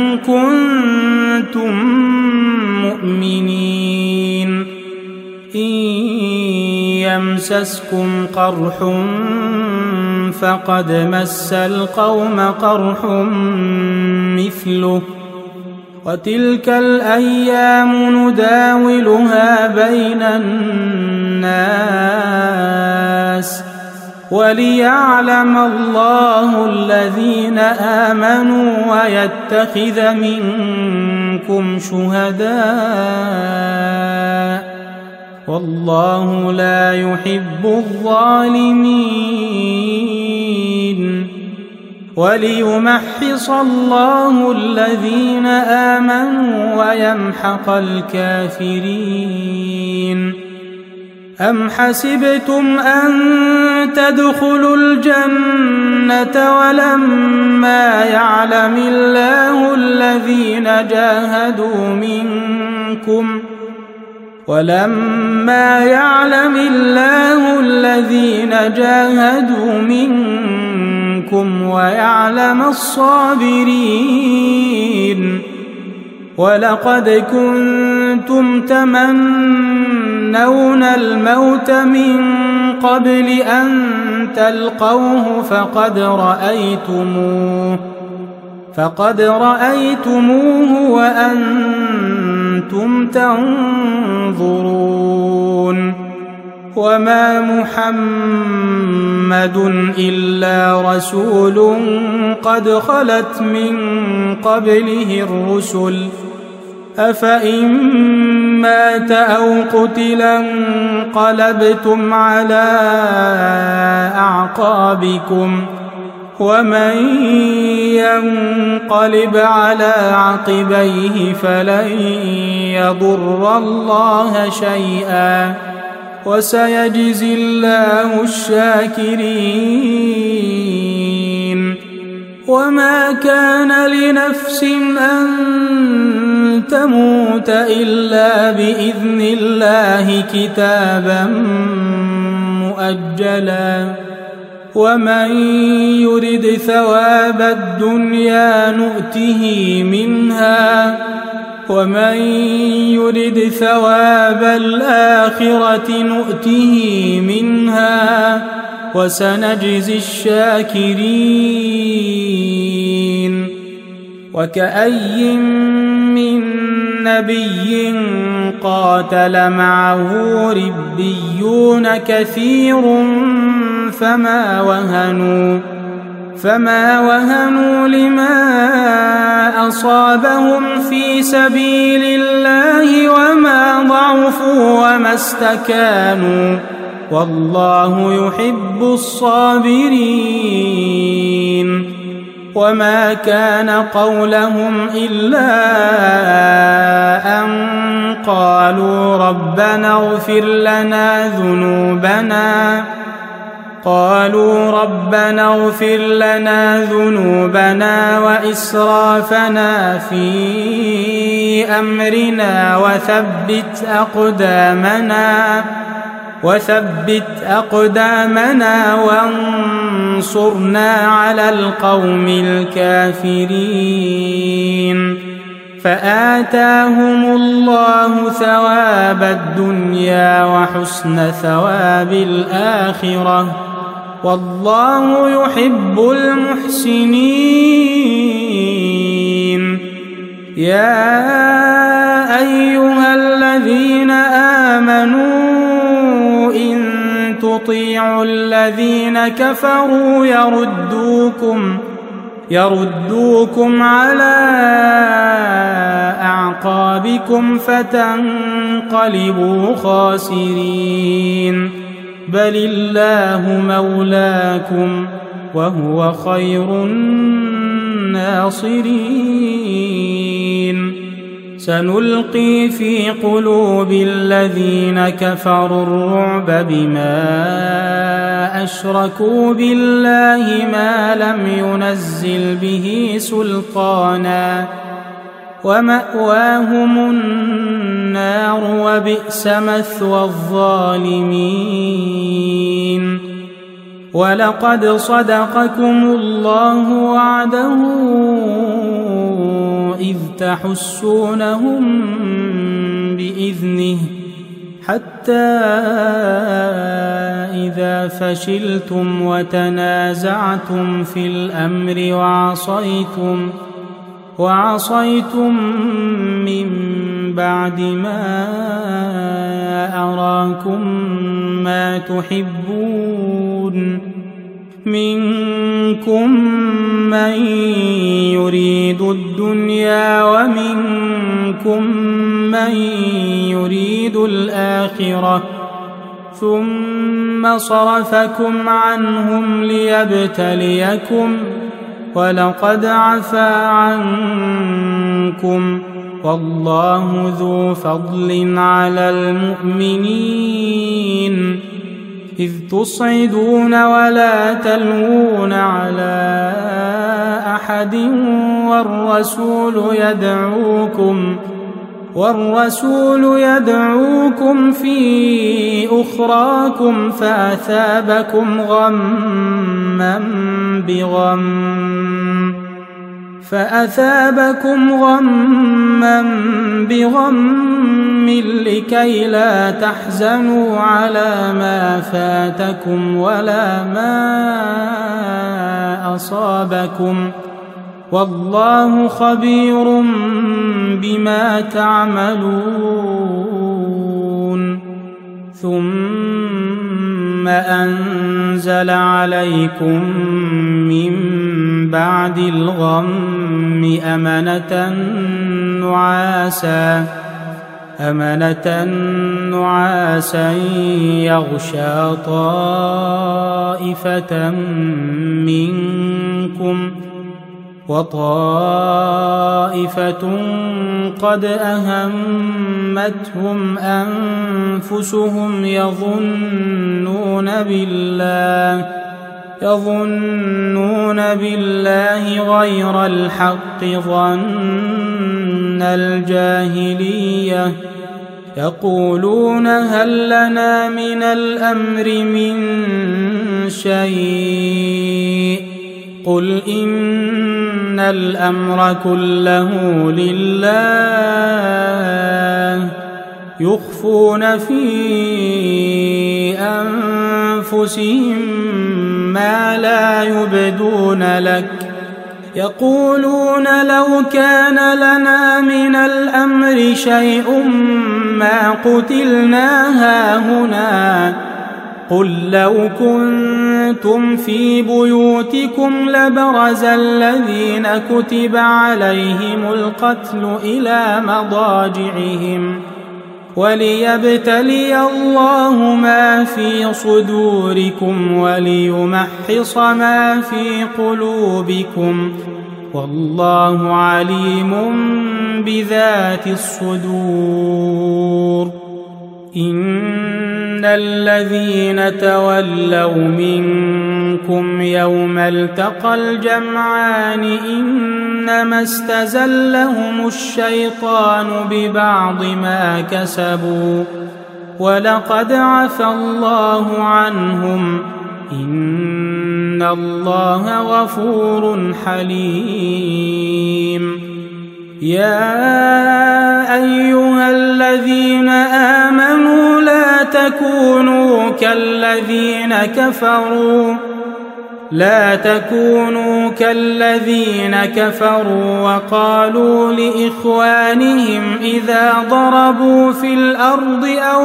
كنتم مؤمنين. إن يمسسكم قرح فقد مس القوم قرح مثله وتلك الأيام نداولها بين الناس وليعلم الله الذين آمنوا ويتخذ منكم شهداء والله لا يحب الظالمين. وليمحص الله الذين آمنوا ويمحق الكافرين. أم حسبتم أن تدخلوا الجنة ولما يعلم الله الذين جاهدوا منكم ويعلم الصابرين. ولقد كنتم تمنون الموت من قبل أن تلقوه فقد رأيتموه وأنتم تنظرون. وما محمد إلا رسول قد خلت من قبله الرسل أفإن مات أو قتل انقلبتم على أعقابكم ومن ينقلب على عقبيه فلن يضر الله شيئا وسيجزي الله الشاكرين. وما كان لنفس أن تموت إلا بإذن الله كتابا مؤجلا ومن يرد ثواب الدنيا نؤته منها ومن يرد ثواب الآخرة نؤته منها وسنجزي الشاكرين. وكأي من نبي قاتل معه ربيون كثير فما وهنوا لما أصابهم في سبيل الله وما ضعفوا وما استكانوا والله يحب الصابرين. وما كان قولهم إلا أن قالوا ربنا اغفر لنا ذنوبنا وإسرافنا في أمرنا وثبت أقدامنا وانصرنا على القوم الكافرين. فآتاهم الله ثواب الدنيا وحسن ثواب الآخرة والله يحب المحسنين. يا أيها الذين آمنوا إن تطيعوا الذين كفروا يردوكم على أعقابكم فتنقلبوا خاسرين. بل الله مولاكم وهو خير الناصرين. سنلقي في قلوب الذين كفروا الرعب بما أشركوا بالله ما لم ينزل به سلطانا ومأواهم النار وبئس مثوى الظالمين ولقد صدقكم الله وعده إذ تحسونهم بإذنه حتى إذا فشلتم وتنازعتم في الأمر وعصيتم من بعد ما أراكم ما تحبون منكم من يريد الدنيا ومنكم من يريد الآخرة ثم صرفكم عنهم ليبتليكم ولقد عفا عنكم والله ذو فضل على المؤمنين إذ تصعدون ولا تلوون على أحد والرسول يدعوكم في أخراكم فأثابكم غما بغم لكي لا تحزنوا على ما فاتكم ولا ما أصابكم والله خبير بما تعملون ثم أنزل عليكم من بعد الغم أمنة نعاسا يغشى طائفة منكم وطائفة قد أهمتهم أنفسهم يظنون بالله غير الحق ظن الجاهلية يقولون هل لنا من الأمر من شيء قل إن الأمر كله لله يخفون في أنفسهم ما لا يبدون لك يقولون لو كان لنا من الأمر شيء ما قتلنا هاهنا قل لو كنتم في بيوتكم لبرز الذين كتب عليهم القتل إلى مضاجعهم وليبتلي الله ما في صدوركم وليمحص ما في قلوبكم والله عليم بذات الصدور إن الذين تولوا منكم يوم التقى الجمعان إنما استزلهم الشيطان ببعض ما كسبوا ولقد عفى الله عنهم إن الله غفور حليم يا أيها الذين آمنوا لا تكونوا كالذين كفروا وقالوا لإخوانهم إذا ضربوا في الأرض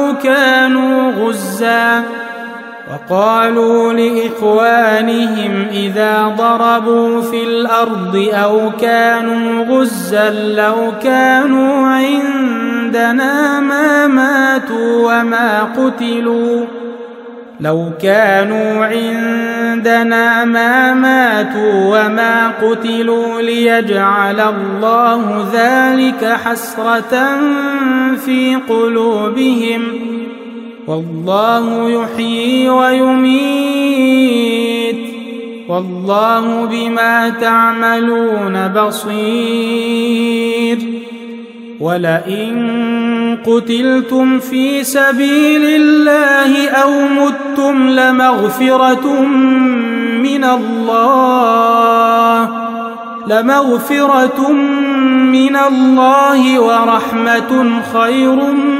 أو كانوا غزا لو كانوا عندنا ما ماتوا وما قتلوا لو كانوا عندنا ما ماتوا وما قتلوا ليجعل الله ذلك حسرة في قلوبهم والله يحيي ويميت والله بما تعملون بصير ولئن قتلتم في سبيل الله أو متم لمغفرة من الله ورحمة خير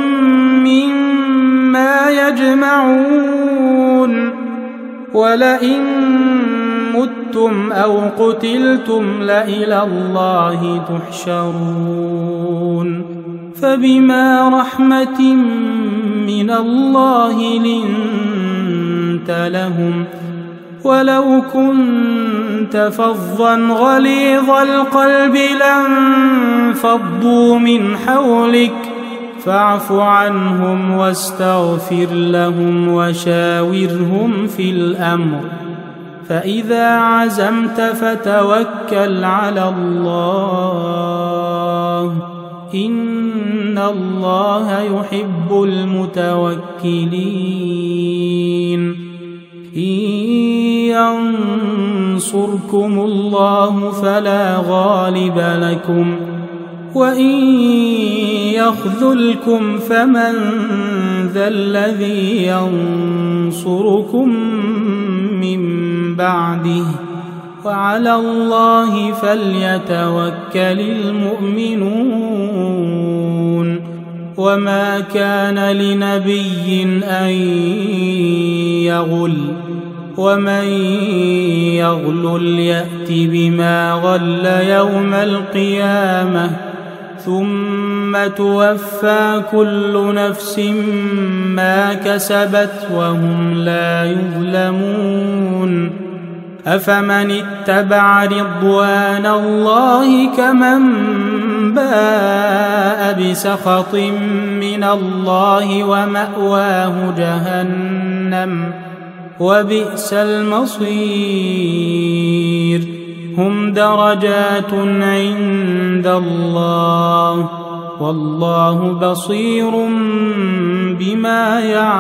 مما يجمعون ولئن متم أو قتلتم لإلى الله تحشرون فبما رحمة من الله لنت لهم ولو كنت فظا غليظ القلب لانفضوا من حولك فاعف عنهم واستغفر لهم وشاورهم في الأمر فإذا عزمت فتوكل على الله إن الله يحب المتوكلين إن ينصركم الله فلا غالب لكم وإن يخذلكم فمن ذا الذي ينصركم من بعده وعلى الله فليتوكل المؤمنون وما كان لنبي أن يغل ومن يغلل يأت بما غل يوم القيامة ثم توفى كل نفس ما كسبت وهم لا يظلمون أفمن اتبع رضوان الله كمن باء بسخط من الله ومأواه جهنم وبئس المصير هم درجات عند الله والله بصير بما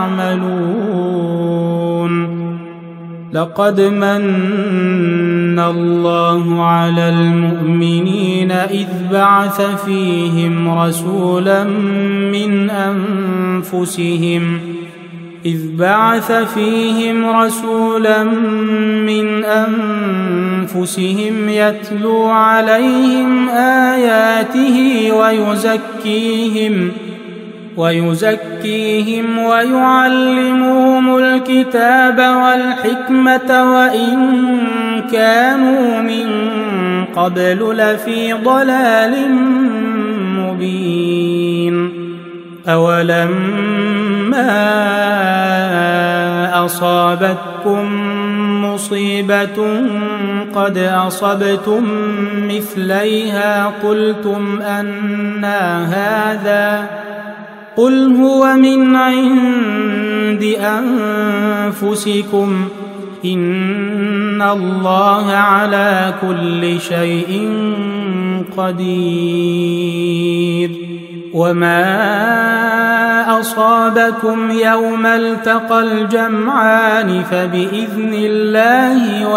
يعملون لقد من الله على المؤمنين إذ بعث فيهم رسولا من أنفسهم يتلو عليهم آياته ويزكيهم ويعلمهم الكتاب والحكمة وإن كانوا من قبل لفي ضلال مبين أولما أصابتكم مصيبة قد أصبتم مثليها قلتم أنى هذا قل هو من عند أنفسكم إن الله على كل شيء قدير وما أصابكم يوم التقى الجمعان فبإذن الله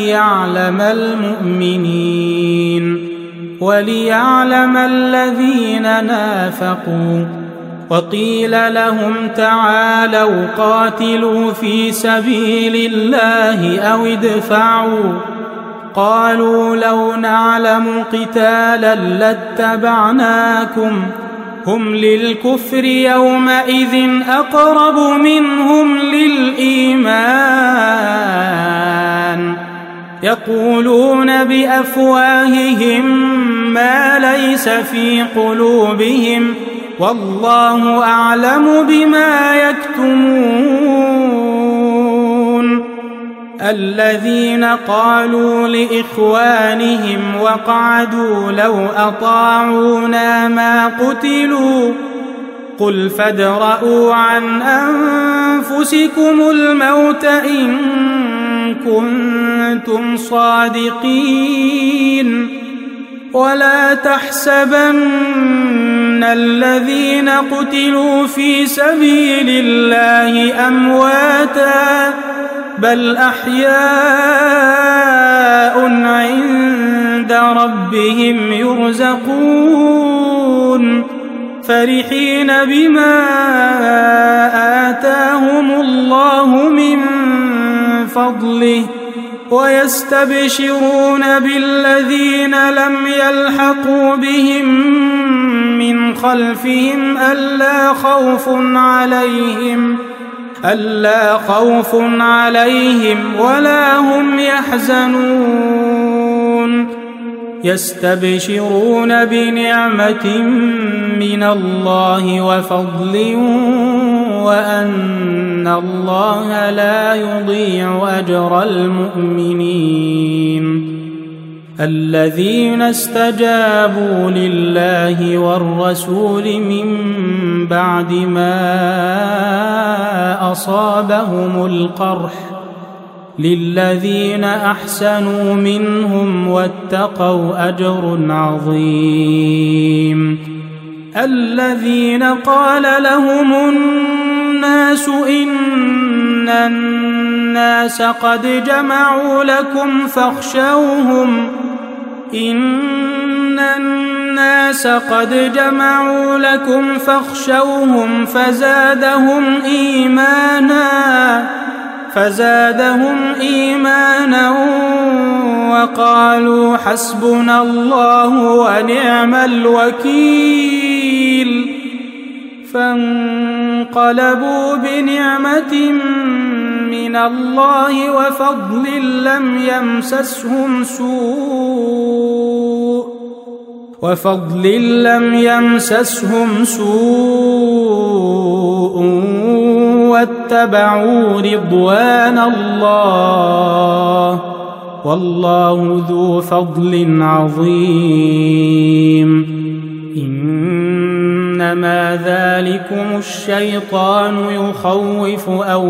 وليعلم الذين نافقوا وقيل لهم تعالوا قاتلوا في سبيل الله أو ادفعوا قالوا لو نعلم قتالا لاتبعناكم هم للكفر يومئذ أقرب منهم للإيمان يقولون بأفواههم ما ليس في قلوبهم والله أعلم بما يكتمون الذين قالوا لإخوانهم وقعدوا لو أطاعونا ما قتلوا قل فادرءوا عن أنفسكم الموت إن كنتم صادقين ولا تحسبن الذين قتلوا في سبيل الله أمواتا بل أحياء عند ربهم يرزقون فرحين بما آتاهم الله من فضله ويستبشرون بالذين لم يلحقوا بهم من خلفهم ألا خوف عليهم ولا هم يحزنون يستبشرون بنعمة من الله وفضل وأن الله لا يضيع أجر المؤمنين الذين استجابوا لله والرسول من بعد ما أصابهم القرح للذين أحسنوا منهم واتقوا أجر عظيم الذين قال لهم الناس إن الناس قد جمعوا لكم فاخشوهم فزادهم إيمانا وقالوا حسبنا الله ونعم الوكيل فانقلبوا بنعمة من الله وفضل لم يمسسهم سوء واتبعوا رضوان الله والله ذو فضل عظيم إنما ذلكم الشيطان يخوف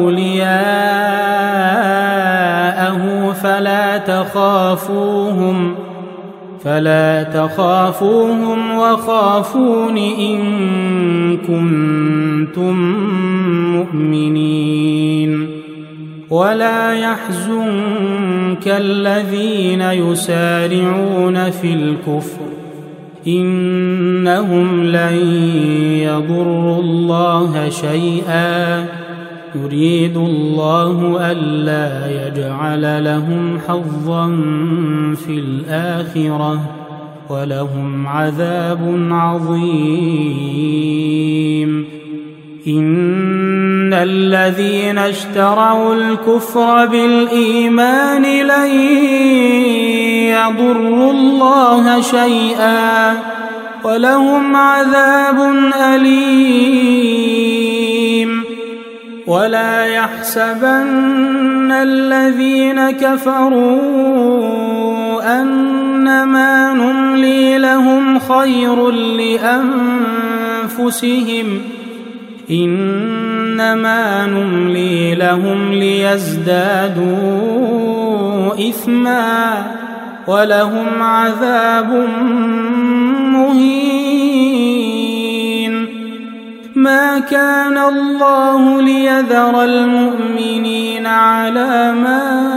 أولياءه فلا تخافوهم وخافون إن كنتم مؤمنين ولا يحزنك الذين يسارعون في الكفر إنهم لن يضروا الله شيئا يريد الله ألا يجعل لهم حظا في الآخرة ولهم عذاب عظيم إن الذين اشتروا الكفر بالإيمان لن يضروا الله شيئا ولهم عذاب أليم ولا يحسبن الذين كفروا أنما نملي لهم خير لأنفسهم إنما نملي لهم ليزدادوا إثما ولهم عذاب مهين ما كان الله ليذر المؤمنين على ما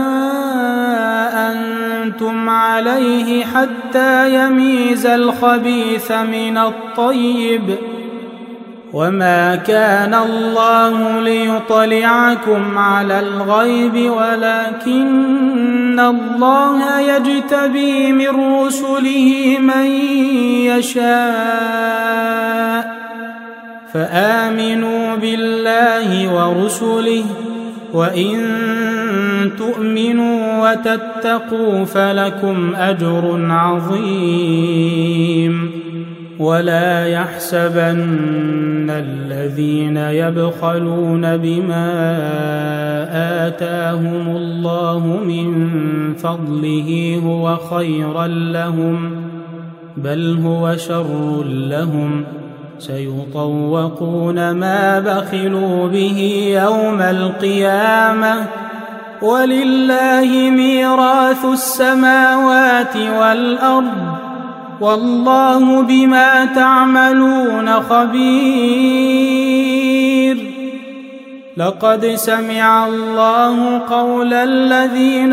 أنتم عليه حتى يميز الخبيث من الطيب وما كان الله ليطلعكم على الغيب ولكن الله يجتبي من رسله من يشاء فآمنوا بالله ورسله وإن تؤمنوا وتتقوا فلكم أجر عظيم ولا يحسبن الذين يبخلون بما آتاهم الله من فضله هو خيرا لهم بل هو شر لهم سيطوقون ما بخلوا به يوم القيامة ولله ميراث السماوات والأرض والله بما تعملون خبير. لقد سمع الله قول الذين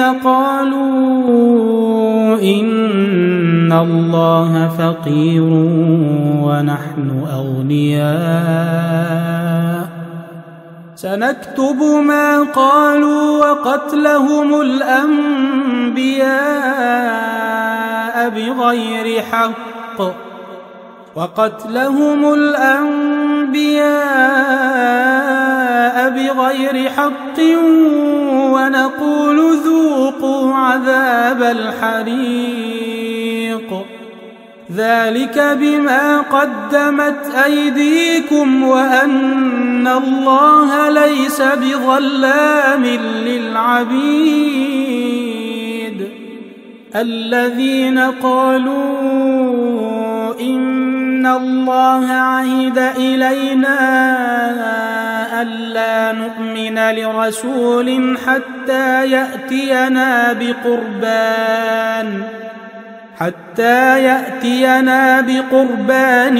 قالوا إن الله فقير ونحن أغنياء سنكتب ما قالوا وقتلهم الأنبياء بغير حق ونقول ذوقوا عذاب الحريق ذلك بما قدمت أيديكم وأن الله ليس بظلام للعبيد. الذين قالوا إن الله عهد إلينا ألا نؤمن لرسول حتى يأتينا بقربان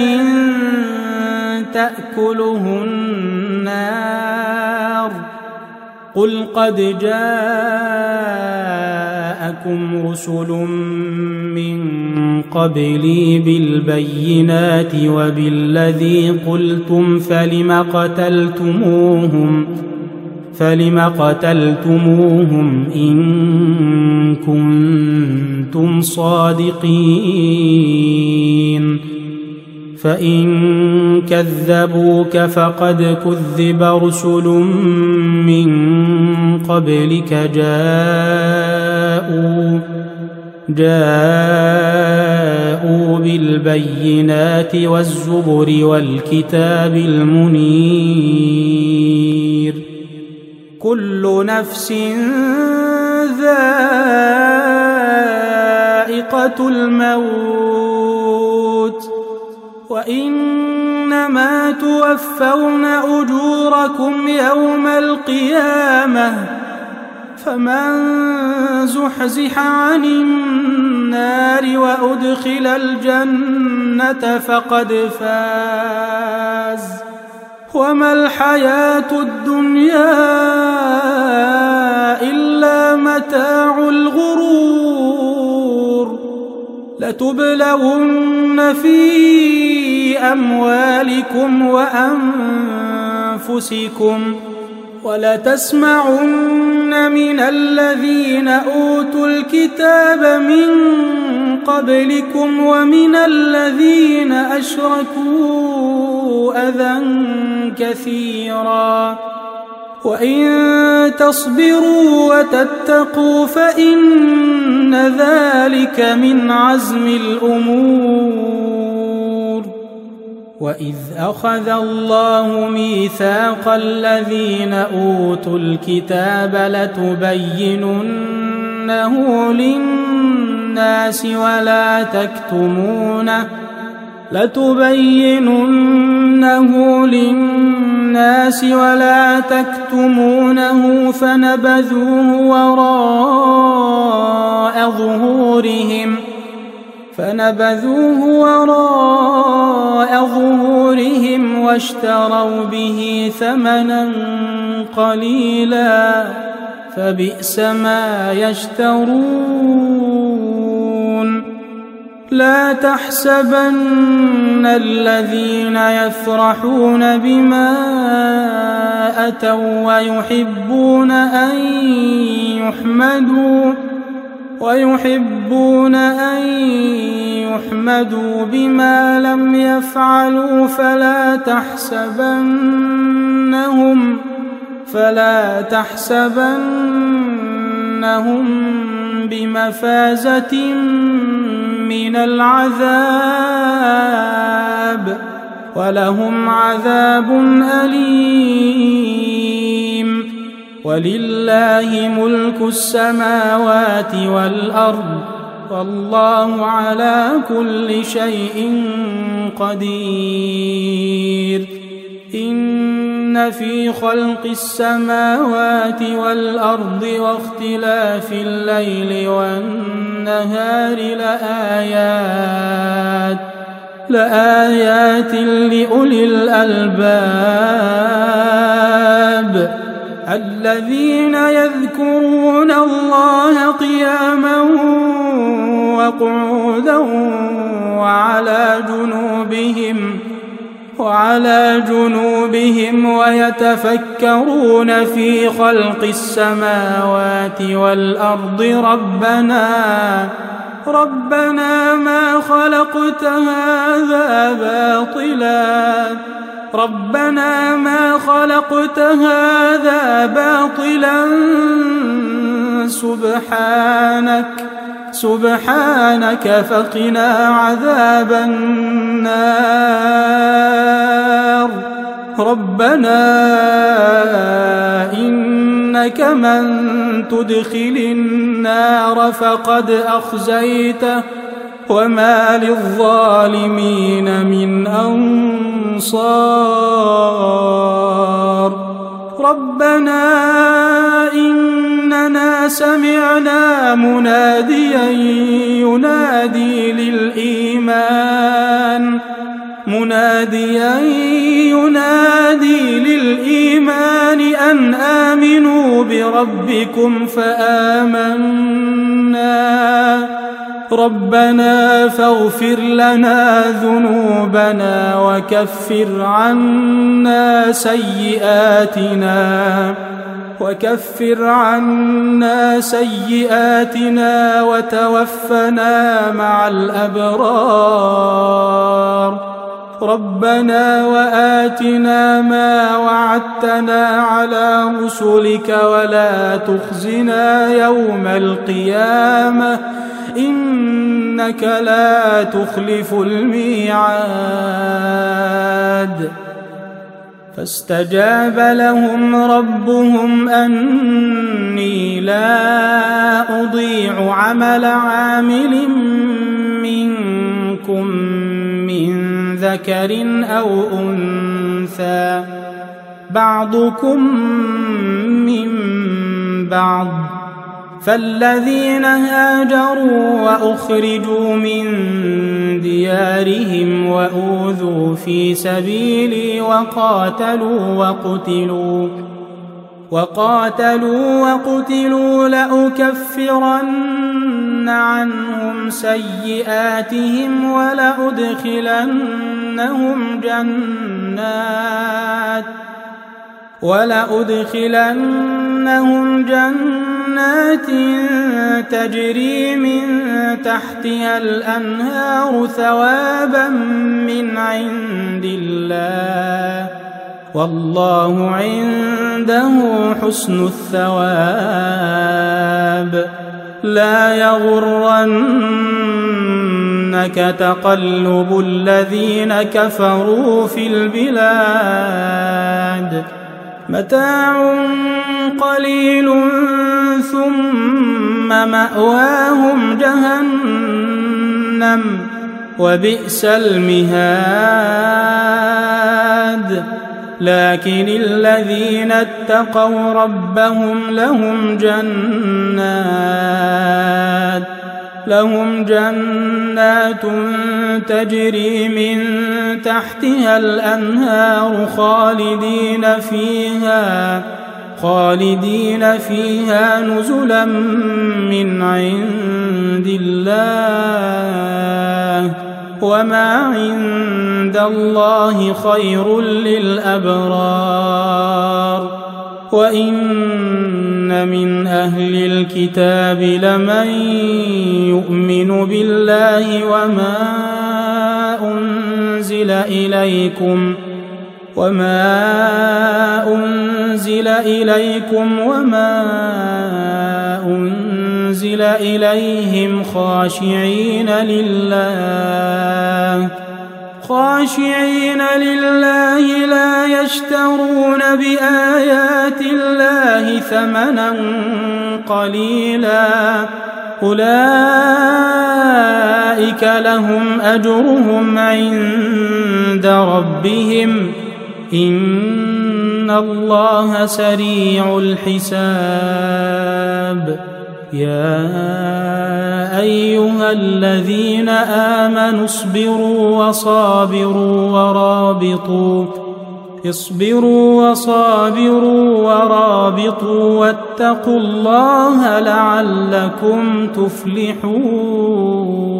تأكله النار قل قد جاءكم رسل من قبلي بالبينات وبالذي قلتم فلم قتلتموهم إن كنتم صادقين فإن كذبوك فقد كذب رسل من قبلك جاءوا بالبينات والزبر والكتاب المنير كل نفس ذائقة الموت وإنما توفون أجوركم يوم القيامة فمن زحزح عن النار وأدخل الجنة فقد فاز وما الحياة الدنيا إلا متاع الغرور لتبلغن في أموالكم وأنفسكم ولتسمعن من الذين أوتوا الكتاب من قبلكم ومن الذين أشركوا أذى كثيرا وإن تصبروا وتتقوا فإن ذلك من عزم الأمور. وإذ أخذ الله ميثاق الذين أوتوا الكتاب لتبيننه للناس ولا تكتمونه فنبذوه وراء ظهورهم واشتروا به ثمنا قليلا فبئس ما يشترون. لا تحسبن الذين يفرحون بما أتوا ويحبون أن يحمدوا بما لم يفعلوا فلا تحسبنهم بمفازة من العذاب ولهم عذاب أليم. ولله ملك السماوات والأرض والله على كل شيء قدير. إن في خلق السماوات والأرض واختلاف الليل والنهار لآيات لأولي الألباب الذين يذكرون الله قياما وقعودا وعلى جنوبهم ويتفكرون في خلق السماوات والأرض ربنا ما خلقت هذا باطلا سبحانك فقنا عذاب النار. ربنا إنك من تدخل النار فقد أخزيته وما للظالمين من أنصار. ربنا إننا سمعنا مناديا ينادي للإيمان أن آمنوا بربكم فآمنا. ربنا فاغفر لنا ذنوبنا وكفر عنا سيئاتنا وتوفنا مع الأبرار. ربنا وآتنا ما وعدتنا على رسلك ولا تخزنا يوم القيامة إنك لا تخلف الميعاد. فاستجاب لهم ربهم أني لا أضيع عمل عامل منكم من ذكر أو أنثى بعضكم من بعض. فالذين هاجروا وأخرجوا من ديارهم وأوذوا في سبيلي وقاتلوا لأكفرن عنهم سيئاتهم ولأدخلنهم جنات تجري من تحتها الأنهار ثوابا من عند الله والله عنده حسن الثواب. لا يغرنك تقلب الذين كفروا في البلاد متاع قليل ثم مأواهم جهنم وبئس المهاد. لكن الذين اتقوا ربهم لهم جنات تجري من تحتها الأنهار خالدين فيها نزلا من عند الله وما عند الله خير للأبرار. وإن من أهل الكتاب لمن يؤمن بالله وما أنزل إليكم وما أنزل إليهم خاشعين لله لا يشترون بآيات الله ثمنا قليلا أولئك لهم أجرهم عند ربهم إن الله سريع الحساب يا أيها الذين آمنوا اصبروا وصابروا ورابطوا واتقوا الله لعلكم تفلحون.